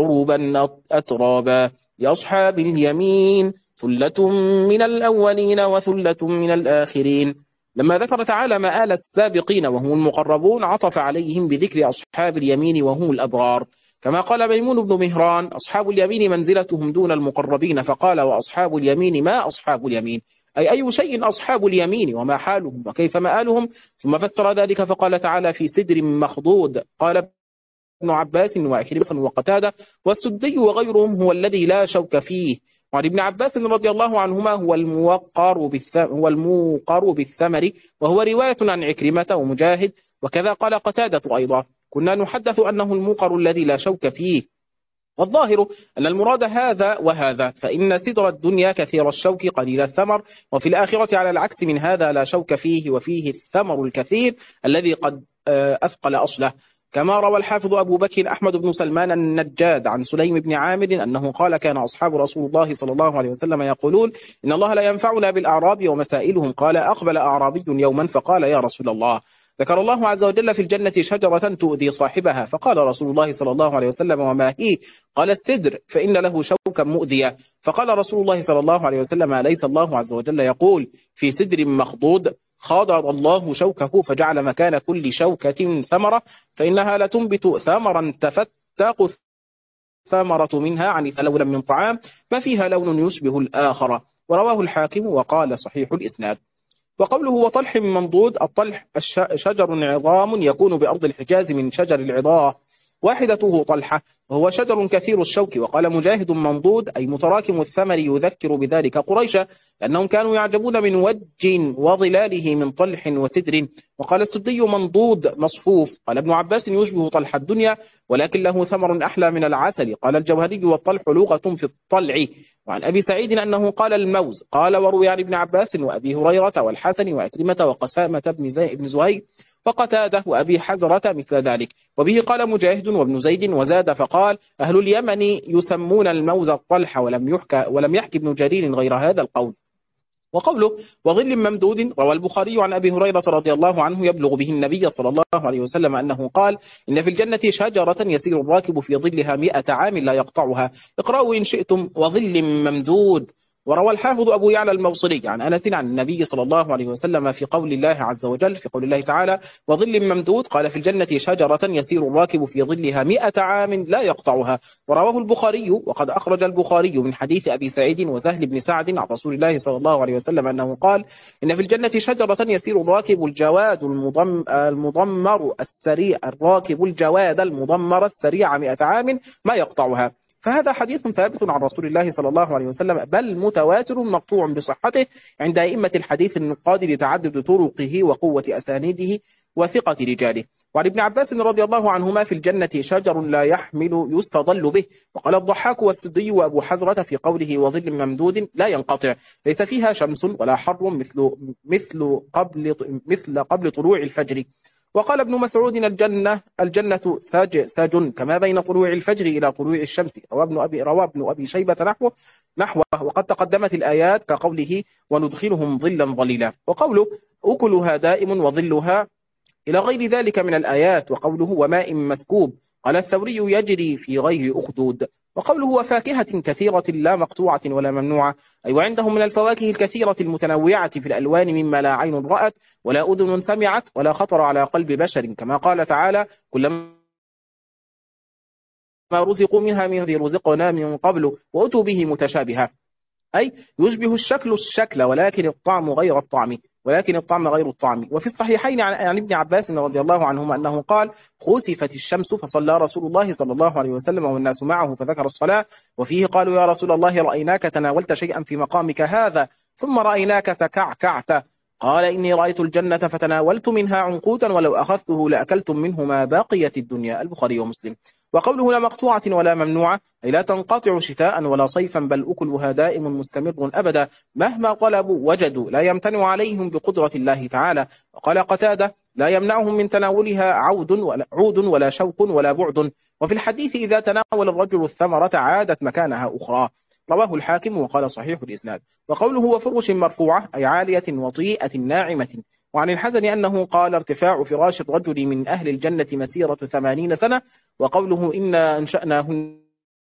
عربا أترابا لأصحاب اليمين ثلة من الأولين وثلة من الآخرين. لما ذكر تعالى مآل السابقين وهم المقربون عطف عليهم بذكر أصحاب اليمين وهم الأبرار، كما قال ميمون بن مهران أصحاب اليمين منزلتهم دون المقربين، فقال وأصحاب اليمين ما أصحاب اليمين، أي أي شيء أصحاب اليمين وما حالهم وكيف مآلهم. ثم فسر ذلك فقال تعالى في سدر مخضود. قال ابن عباس وعكرمة وقتادة والسدي وغيرهم هو الذي لا شوك فيه. وعن ابن عباس رضي الله عنهما هو الموقر هو الموقر بالثمر، وهو رواية عن عكرمة ومجاهد، وكذا قال قتادة أيضا كنا نحدث أنه الموقر الذي لا شوك فيه. والظاهر أن المراد هذا وهذا، فإن سدر الدنيا كثير الشوك قليل الثمر، وفي الآخرة على العكس من هذا لا شوك فيه وفيه الثمر الكثير الذي قد أثقل أصله. كما روى الحافظ أبو بكر أحمد بن سلمان النجاد عن سليم بن عامر أنه قال كان أصحاب رسول الله صلى الله عليه وسلم يقولون إن الله لا ينفعنا بالأعراب ومسائلهم. قال أقبل أعرابي يوما فقال يا رسول الله ذكر الله عز وجل في الجنة شجرة تؤذي صاحبها، فقال رسول الله صلى الله عليه وسلم وما هي؟ قال السدر فإن له شوكا مؤذية. فقال رسول الله صلى الله عليه وسلم أليس الله عز وجل يقول في سدر مخضود خاضر الله شوكه فجعل مكان كل شوكة ثمرة فإنها لتنبت ثمرا تفتق الثمرة منها عن لونا من طعام ما فيها لون يشبه الآخر. ورواه الحاكم وقال صحيح الإسناد. وقوله وطلح منضود الطلح شجر عظام يكون بأرض الحجاز من شجر العضاء واحدته طلحة وهو شجر كثير الشوك. وقال مجاهد منضود أي متراكم الثمر يذكر بذلك قريشا لأنهم كانوا يعجبون من وج وظلاله من طلح وسدر. وقال السدي منضود مصفوف. قال ابن عباس يشبه طلح الدنيا ولكن له ثمر أحلى من العسل. قال الجوهري والطلح لغة في الطلع. وعن أبي سعيد أنه قال الموز. قال وروي عن ابن عباس وأبي هريرة والحسن وعكرمة وقسامة بن زي بن زهير فقتاده وأبي حزرة مثل ذلك. وبه قال مجاهد وابن زيد وزاد فقال أهل اليمن يسمون الموز الطلح ولم يحكى ولم يحكي ابن جرير غير هذا القول. وقوله وظل ممدود روى البخاري عن أبي هريرة رضي الله عنه يبلغ به النبي صلى الله عليه وسلم أنه قال إن في الجنة شجرة يسير الراكب في ظلها مئة عام لا يقطعها. اقرأوا إن شئتم وظل ممدود. وروى الحافظ أبو يعلى الموصلي عن أنس عن النبي صلى الله عليه وسلم في قول الله عز وجل في قول الله تعالى وظل ممدود قال في الجنة شجرة يسير الراكب في ظلها مئة عام لا يقطعها. ورواه البخاري وقد أخرج البخاري من حديث أبي سعيد وسهل بن سعد عن رسول الله صلى الله عليه وسلم أنه قال إن في الجنة شجرة يسير الراكب الجواد المضم المضمر السريع الراكب الجواد المضمر السريع مئة عام ما يقطعها. فهذا حديث ثابت عن رسول الله صلى الله عليه وسلم بل متواتر مقطوع بصحته عند أئمة الحديث النقاد لتعدد طرقه وقوة أسانيده وثقة رجاله. وعن ابن عباس رضي الله عنهما في الجنة شجر لا يحمل يستظل به. وقال الضحاك والسدي وأبو حزرة في قوله وظل ممدود لا ينقطع ليس فيها شمس ولا حر مثل مثل قبل مثل قبل طلوع الفجر. وقال ابن مسعود الجنة الجنة ساج ساج كما بين طلوع الفجر إلى طلوع الشمس. روى ابن أبي روى ابن أبي شيبة نحوه نحوه وقد تقدمت الآيات كقوله وندخلهم ظلا ظليلا. وقوله أكلها دائم وظلها إلى غير ذلك من الآيات. وقوله وماء مسكوب قال الثوري يجري في غير أخدود. وقوله وفاكهة كثيرة لا مقطوعة ولا ممنوعة أي وعندهم من الفواكه الكثيرة المتنوعة في الألوان مما لا عين رأت ولا أذن سمعت ولا خطر على قلب بشر، كما قال تعالى كلما رزقوا منها من ذي رزقنا من قبل وأتوا به متشابها أي يشبه الشكل الشكل ولكن الطعم غير الطعم ولكن الطعم غير الطعم. وفي الصحيحين عن ابن عباس رضي الله عنهما أنه قال خسفت الشمس فصلى رسول الله صلى الله عليه وسلم والناس معه فذكر الصلاة وفيه قالوا يا رسول الله رأيناك تناولت شيئا في مقامك هذا ثم رأيناك تكعكعت قال إني رأيت الجنة فتناولت منها عنقودا ولو أخذته لأكلتم منه ما بقيت الدنيا. البخاري ومسلم. وقوله لا مقطوعة ولا ممنوعة أي لا تنقطع شتاء ولا صيفا بل أكلها دائم مستمر أبدا مهما طلبوا وجدوا لا يمتنع عليهم بقدرة الله تعالى. وقال قتادة لا يمنعهم من تناولها عود ولا, عود ولا شوك ولا بعد. وفي الحديث إذا تناول الرجل الثمرة عادت مكانها أخرى. رواه الحاكم وقال صحيح الإسناد. وقوله وفرش مرفوعة أي عالية وطيئة ناعمة. وعن الحسن أنه قال ارتفاع فراش الرجل من أهل الجنة مسيرة ثمانين سنة. وقوله إنا أنشأناهن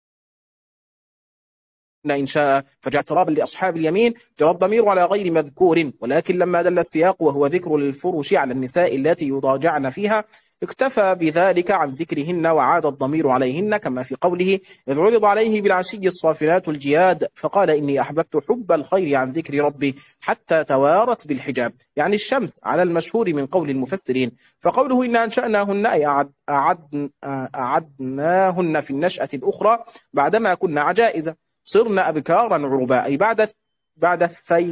إن شاء فجاء ترابا لأصحاب اليمين جرى الضمير على غير مذكور ولكن لما دل السياق وهو ذكر الفرش على النساء التي يضاجعن فيها اكتفى بذلك عن ذكرهن وعاد الضمير عليهن كما في قوله إذ عرض عليه بالعشي الصافنات الجياد فقال إني أحببت حب الخير عن ذكر ربي حتى توارت بالحجاب يعني الشمس على المشهور من قول المفسرين. فقوله إن أنشأناهن أي أعد أعد أعدناهن في النشأة الأخرى بعدما كنا عجائز صرنا أبكارا عربا أي بعد بعد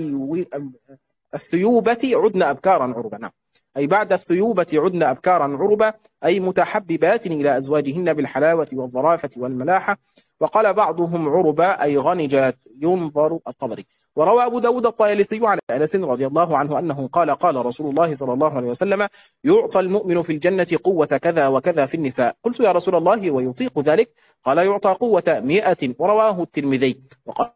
الثيوبة عدنا أبكارا عربا أي بعد الثيوبة عدنا أبكارا عربا أي متحببات إلى أزواجهن بالحلاوة والظرافة والملاحة. وقال بعضهم عربا أي غنجات ينظر الطبري. وروى أبو داود الطيالسي عن أنس رضي الله عنه أنه قال قال رسول الله صلى الله عليه وسلم يعطى المؤمن في الجنة قوة كذا وكذا في النساء. قلت يا رسول الله ويطيق ذلك؟ قال يعطى قوة مئة. ورواه الترمذي وقال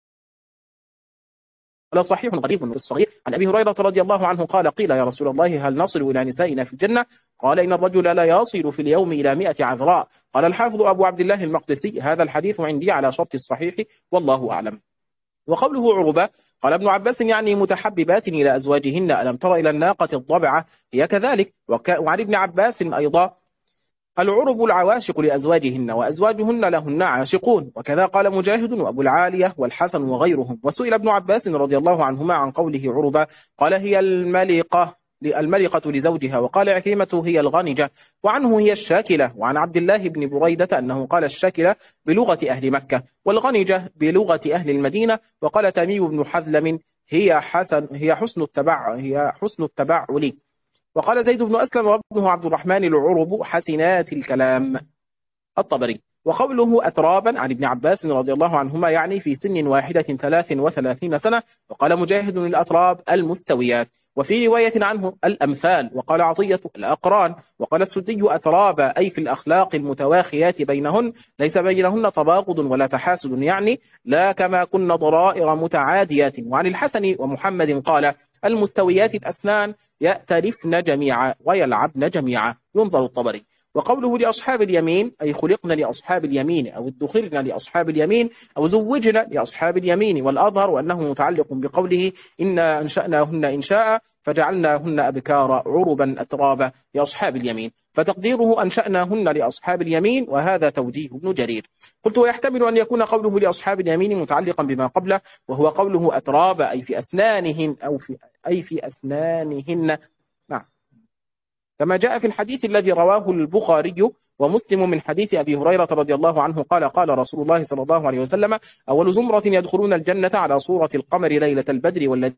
قال صحيح غريب الصغير عن أبي هريرة رضي الله عنه قال قيل يا رسول الله هل نصل إلى نسائنا في الجنة؟ قال إن الرجل لا يصل في اليوم إلى مئة عذراء. قال الحافظ أبو عبد الله المقدسي هذا الحديث عندي على شرط الصحيح والله أعلم. وقوله عربة قال ابن عباس يعني متحببات إلى أزواجهن ألم تر إلى الناقة الضبعة هي كذلك. وعن ابن عباس أيضا العرب العواشق لأزواجهن وأزواجهن لهن عاشقون. وكذا قال مجاهد وأبو العالية والحسن وغيرهم. وسئل ابن عباس رضي الله عنهما عن قوله عربة قال هي الملقة الملقة لزوجها. وقال عكرمة هي الغانجة وعنه هي الشاكلة. وعن عبد الله بن بريدة أنه قال الشاكلة بلغة أهل مكة والغانجة بلغة أهل المدينة. وقال تميم بن حذلم هي حسن هي حسن التبع هي حسن التبعل. وقال زيد بن أسلم وابنه عبد الرحمن العرب حسنات الكلام الطبري. وقوله أترابا عن ابن عباس رضي الله عنهما يعني في سن واحدة ثلاث وثلاثين سنة. وقال مجاهد الأتراب المستويات. وفي رواية عنه الأمثال. وقال عطية الأقران. وقال السدي أترابا أي في الأخلاق المتواخيات بينهن ليس بينهن تباغض ولا تحاسد يعني لا كما كن ضرائر متعاديات. وعن الحسن ومحمد قال المستويات الأسنان يأتلفن جميعا ويلعبن جميعا ينظر الطبري. وقوله لأصحاب اليمين أي خلقنا لأصحاب اليمين أو ادخرنا لأصحاب اليمين أو زوجنا لأصحاب اليمين. والأظهر أنه متعلق بقوله إنا أنشأناهن إنشاء فجعلناهن أبكارا عربا أترابا لأصحاب اليمين فتقديره أنشأناهن لأصحاب اليمين وهذا توجيه ابن جرير. قلت ويحتمل أن يكون قوله لأصحاب اليمين متعلقا بما قبله وهو قوله أترابا أي في أسنانهن أو في أي في أسنانهن نعم كما جاء في الحديث الذي رواه البخاري ومسلم من حديث أبي هريرة رضي الله عنه قال قال رسول الله صلى الله عليه وسلم أول زمرة يدخلون الجنة على صورة القمر ليلة البدر والذين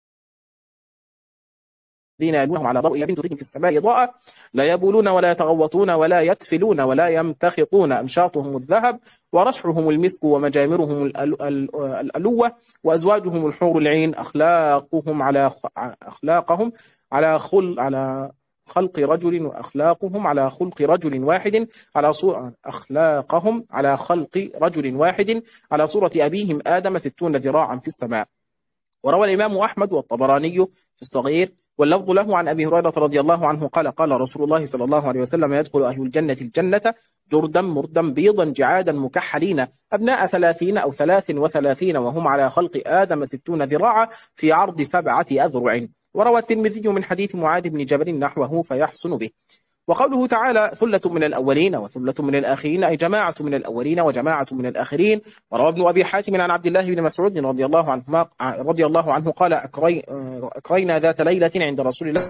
يلونهم على ضوء يبين في السماء ضاء لا يبولون ولا يتغوطون ولا يتفلون ولا يمتخطون أمشاطهم الذهب ورشحهم المسك ومجامرهم الألوة وأزواجهم الحور العين أخلاقهم على أخلاقهم على خل على خلق رجل وأخلاقهم على خلق رجل واحد على صورة أخلاقهم على خلق رجل واحد على صورة أبيهم آدم ستون ذراعا في السماء. وروى الإمام أحمد والطبراني في الصغير واللفظ له عن أبي هريرة رضي الله عنه قال قال رسول الله صلى الله عليه وسلم يدخل أهل الجنة الجنة جردا مردا بيضا جعادا مكحلين أبناء ثلاثين أو ثلاث وثلاثين وهم على خلق آدم ستون ذراعا في عرض سبعة أذرع. وروى الترمذي من حديث معاذ بن جبل نحوه فيحسن به. وقوله تعالى ثلة من الأولين وثلة من الآخرين أي جماعة من الأولين وجماعة من الآخرين. وروى ابن أبي حاتم عن عبد الله بن مسعود رضي الله عنه رضي الله عنه قال أكرينا ذات ليلة عند رسول الله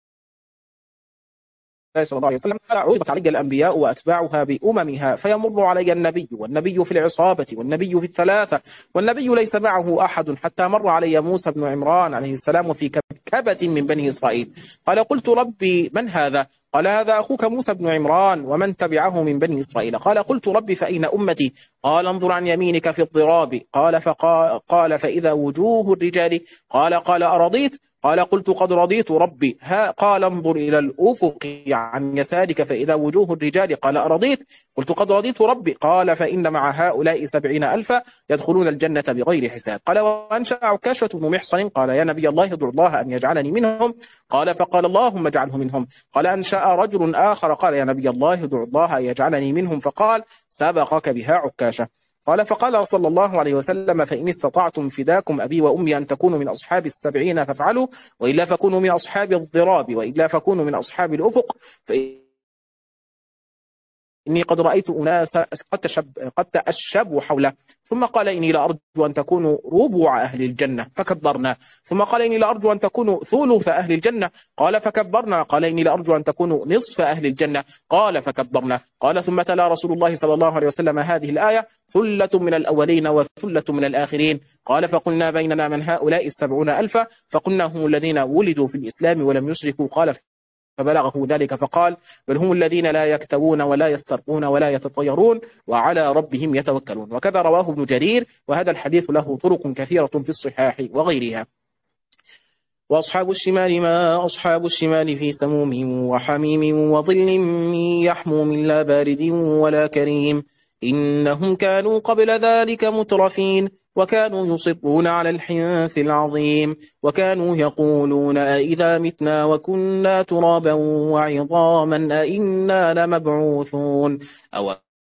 صلى الله عليه وسلم عرضت علي الأنبياء وأتباعها بأممها فيمر علي النبي والنبي في العصابة والنبي في الثلاثة والنبي ليس معه أحد حتى مر علي موسى بن عمران عليه السلام في كبكبة من بني إسرائيل قال قلت ربي من هذا قال هذا أخوك موسى بن عمران ومن تبعه من بني إسرائيل. قال قلت ربي فأين أمتي؟ قال انظر عن يمينك في الضراب. قال فقال قال فإذا وجوه الرجال. قال قال أرضيت؟ قال قلت قد رضيت ربي. ها قال انظر إلى الأفق عن يسارك فإذا وجوه الرجال. قال أرضيت؟ قلت قد رضيت ربي. قال فإن مع هؤلاء سبعين ألفا يدخلون الجنة بغير حساب. قال وأنشأ عكاشة بن محصن قال يا نبي الله ادعو الله أن يجعلني منهم. قال فقال اللهم اجعله منهم. قال أنشأ رجل آخر قال يا نبي الله ادعو الله أن يجعلني منهم. فقال سبقك بها عكاشة. قال فقال صلى الله عليه وسلم فإن استطعتم فداكم أبي وأمي أن تكونوا من أصحاب السبعين فافعلوا، وإلا فكونوا من أصحاب الضراب، وإلا فكونوا من أصحاب الأفق، إني قد رأيت أناسا قد تشب قد تأشبوا حوله. ثم قال إني لأرجو أن تكونوا ربع أهل الجنة فكبرنا. ثم قال إني لأرجو أن تكونوا ثلث أهل الجنة. قال فكبرنا. قال إني لأرجو أن تكونوا نصف أهل الجنة. قال فكبرنا. قال ثم تلا رسول الله صلى الله عليه وسلم هذه الآية ثلة من الأولين وثلة من الآخرين. قال فقلنا بيننا من هؤلاء السبعون ألفا؟ فقلنا هم الذين ولدوا في الإسلام ولم يشركوا. قال فبلغه ذلك فقال بل هم الذين لا يكتوون ولا يسترقون ولا يتطيرون وعلى ربهم يتوكلون. وكذا رواه ابن جرير، وهذا الحديث له طرق كثيرة في الصحاح وغيرها. وأصحاب الشمال ما أصحاب الشمال في سموم وحميم وظل من يحموم لا بارد ولا كريم إنهم كانوا قبل ذلك مترفين وكانوا يصرون على الحنث العظيم وكانوا يقولون أئذا متنا وكنا ترابا وعظاما أئنا لمبعوثون أو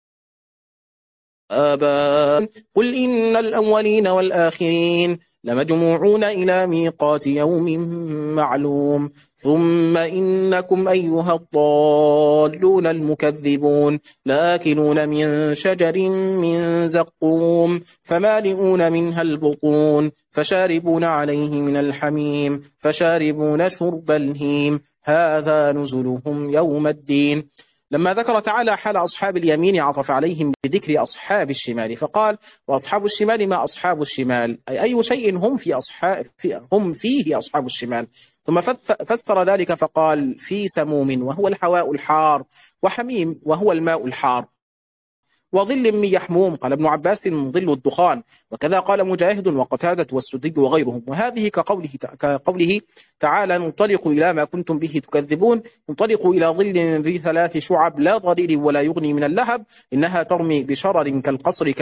آباء قل إن الأولين والآخرين لمجموعون إلى ميقات يوم معلوم ثم إنكم أيها الضالون المكذبون لآكلون من شجر من زقوم فمالئون منها البطون فشاربون عليه من الحميم فشاربون شرب الهيم هذا نزلهم يوم الدين. لما ذكر تعالى حال أصحاب اليمين عطف عليهم بذكر أصحاب الشمال فقال وأصحاب الشمال ما أصحاب الشمال أي أي شيء هم في أصحاب في هم فيه أصحاب الشمال. ثم فسر ذلك فقال في سموم وهو الهواء الحار وحميم وهو الماء الحار وظل من يحموم قال ابن عباس ظل الدخان. وكذا قال مجاهد وقتادة والسدي وغيرهم. وهذه كقوله, كقوله تعالى انطلقوا إلى ما كنتم به تكذبون انطلقوا إلى ظل ذي ثلاث شعب لا ضرير ولا يغني من اللهب إنها ترمي بشرر كالقصر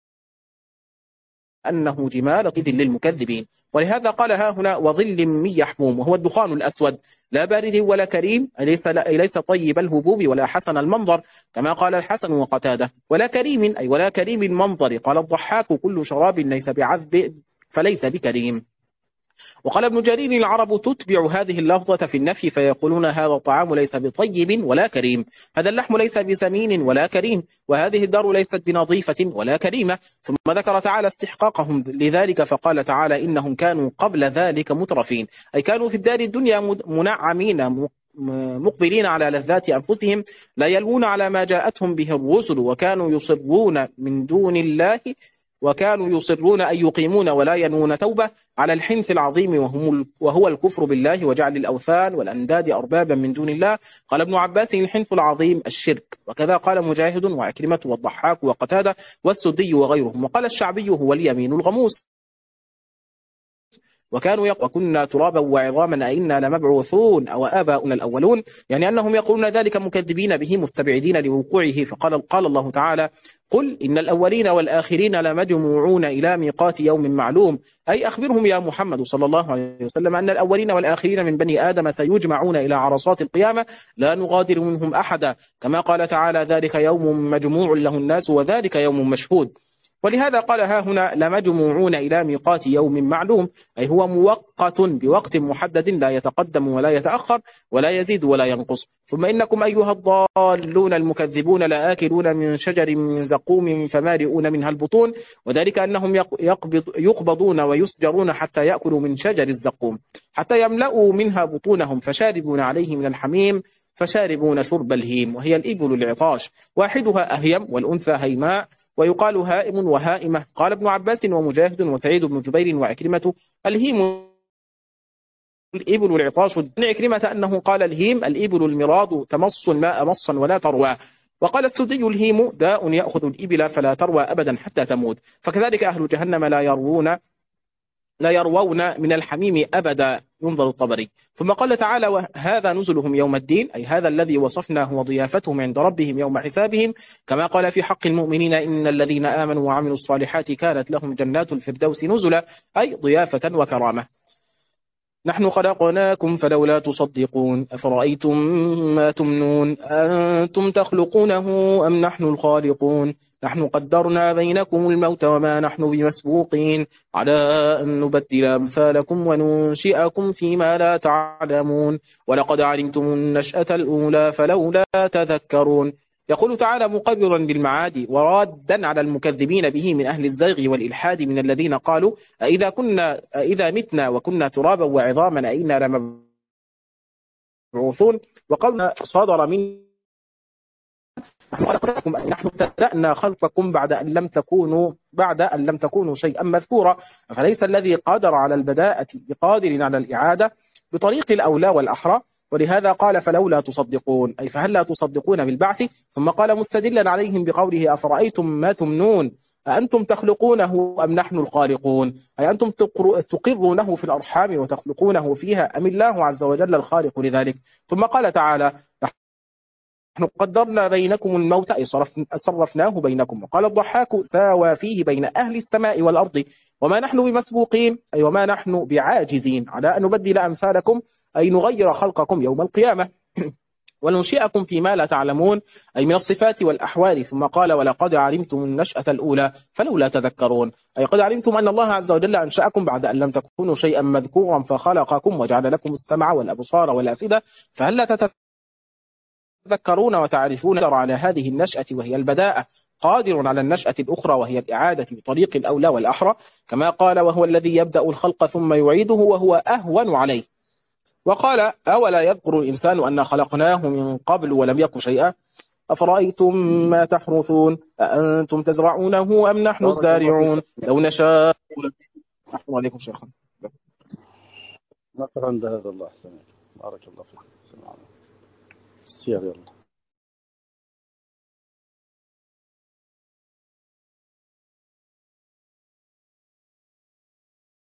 كأنه جمال قذ للمكذبين. ولهذا قال ها هنا وظل من يحموم وهو الدخان الأسود لا بارد ولا كريم ليس, ليس طيب الهبوب ولا حسن المنظر كما قال الحسن وقتاده ولا كريم أي ولا كريم المنظر قال الضحاك كل شراب ليس بعذب فليس بكريم. وقال ابن جرير العرب تتبع هذه اللفظة في النفي فيقولون هذا الطعام ليس بطيب ولا كريم هذا اللحم ليس بسمين ولا كريم وهذه الدار ليست بنظيفة ولا كريمة. ثم ذكر تعالى استحقاقهم لذلك فقال تعالى إنهم كانوا قبل ذلك مترفين أي كانوا في الدار الدنيا منعمين مقبلين على لذات أنفسهم لا يلوون على ما جاءتهم به الرسل وكانوا يصرون من دون الله وكانوا يصرون أن يقيمون ولا ينوون توبة على الحنث العظيم وهم وهو الكفر بالله وجعل الأوثان والأنداد أربابا من دون الله. قال ابن عباس الحنث العظيم الشرك. وكذا قال مجاهد وعكرمة والضحاك وقتادة والسدي وغيرهم. وقال الشعبي هو اليمين الغموس وكانوا يقولون وكنا ترابا وعظاما أئنا لمبعوثون أو آباؤنا الأولون يعني أنهم يقولون ذلك مكذبين به مستبعدين لوقوعه. فقال قال الله تعالى قل إن الأولين والآخرين لمجموعون إلى ميقات يوم معلوم أي أخبرهم يا محمد صلى الله عليه وسلم أن الأولين والآخرين من بني آدم سيجمعون إلى عرصات القيامة لا نغادر منهم أحدا كما قال تعالى ذلك يوم مجموع له الناس وذلك يوم مشهود. ولهذا قال ها هنا لمجموعون إلى ميقات يوم معلوم أي هو موقت بوقت محدد لا يتقدم ولا يتأخر ولا يزيد ولا ينقص. ثم إنكم أيها الضالون المكذبون لآكلون من شجر من زقوم فمالئون منها البطون وذلك أنهم يقبض يقبضون ويسجرون حتى يأكلوا من شجر الزقوم حتى يملأوا منها بطونهم فشاربون عليه من الحميم فشاربون شرب الهيم وهي الإبل العطاش واحدها أهيم والأنثى هيماء ويقال هائم وهائمة. قال ابن عباس ومجاهد وسعيد بن جبير وعكرمة الهيم الإبل العطاش. عن عكرمة أنه قال الهيم الإبل المراض تمص الماء مصا ولا تروى. وقال السدي الهيم داء يأخذ الإبل فلا تروى أبدا حتى تموت. فكذلك أهل جهنم لا يروون لا يروون من الحميم أبدا. ينظر الطبري. ثم قال تعالى وهذا نزلهم يوم الدين، أي هذا الذي وصفناه وضيافتهم عند ربهم يوم حسابهم، كما قال في حق المؤمنين إن الذين آمنوا وعملوا الصالحات كانت لهم جنات الفردوس نزلا، أي ضيافة وكرامة. نحن خلقناكم فلولا تصدقون أفرأيتم ما تمنون أنتم تخلقونه أم نحن الخالقون نحن قدرنا بينكم الموت وما نحن بمسبوقين على أن نبدل أمثالكم وننشئكم فيما لا تعلمون ولقد علمتم النشأة الأولى فلولا تذكرون. يقول تعالى مقررا بالمعاد ورادا على المكذبين به من أهل الزيغ والإلحاد من الذين قالوا أإذا كنا أإذا متنا وكنا ترابا وعظاما أئنا لمبعوثون. وقولنا صدر من نحن خلقناكم أي نحن ابتدأنا خلقكم بعد أن لم تكونوا بعد أن لم تكونوا شيئا مذكورا، فليس الذي قادر على البداءة بقادر على الإعادة بطريق الأولى والأحرى. ولهذا قال فلولا تصدقون أي فهل لا تصدقون بالبعث. ثم قال مستدلا عليهم بقوله أفرأيتم ما تمنون أأنتم تخلقونه أم نحن الخالقون، أي أنتم تقرونه في الأرحام وتخلقونه فيها أم الله عز وجل الخالق لذلك. ثم قال تعالى نحن قدرنا بينكم الموت أي صرفناه بينكم. وقال الضحاك ساوى فيه بين أهل السماء والأرض وما نحن بمسبوقين أي وما نحن بعاجزين على أن نبدل أمثالكم أي نغير خلقكم يوم القيامة وننشئكم فيما لا تعلمون أي من الصفات والأحوال. ثم قال ولقد علمتم النشأة الأولى فلولا تذكرون أي قد علمتم أن الله عز وجل أنشأكم بعد أن لم تكونوا شيئا مذكورا فخلقكم وجعل لكم السمع والأبصار والأفئدة فهل لا تذكرون وتعرفون على هذه النشأة وهي البداءة قادر على النشأة الأخرى وهي الإعادة بطريق الأولى والأحرى، كما قال وهو الذي يبدأ الخلق ثم يعيده وهو أهون عليه. وقال أولا يذكر الإنسان أن خلقناه من قبل ولم يك شيئا أفرأيتم ما تحرثون أأنتم تزرعونه أم نحن الزارعون لو نشاء. السلام عليكم شيخنا. نقرأ عند هذا الله. بارك الله فيك. السير يلا.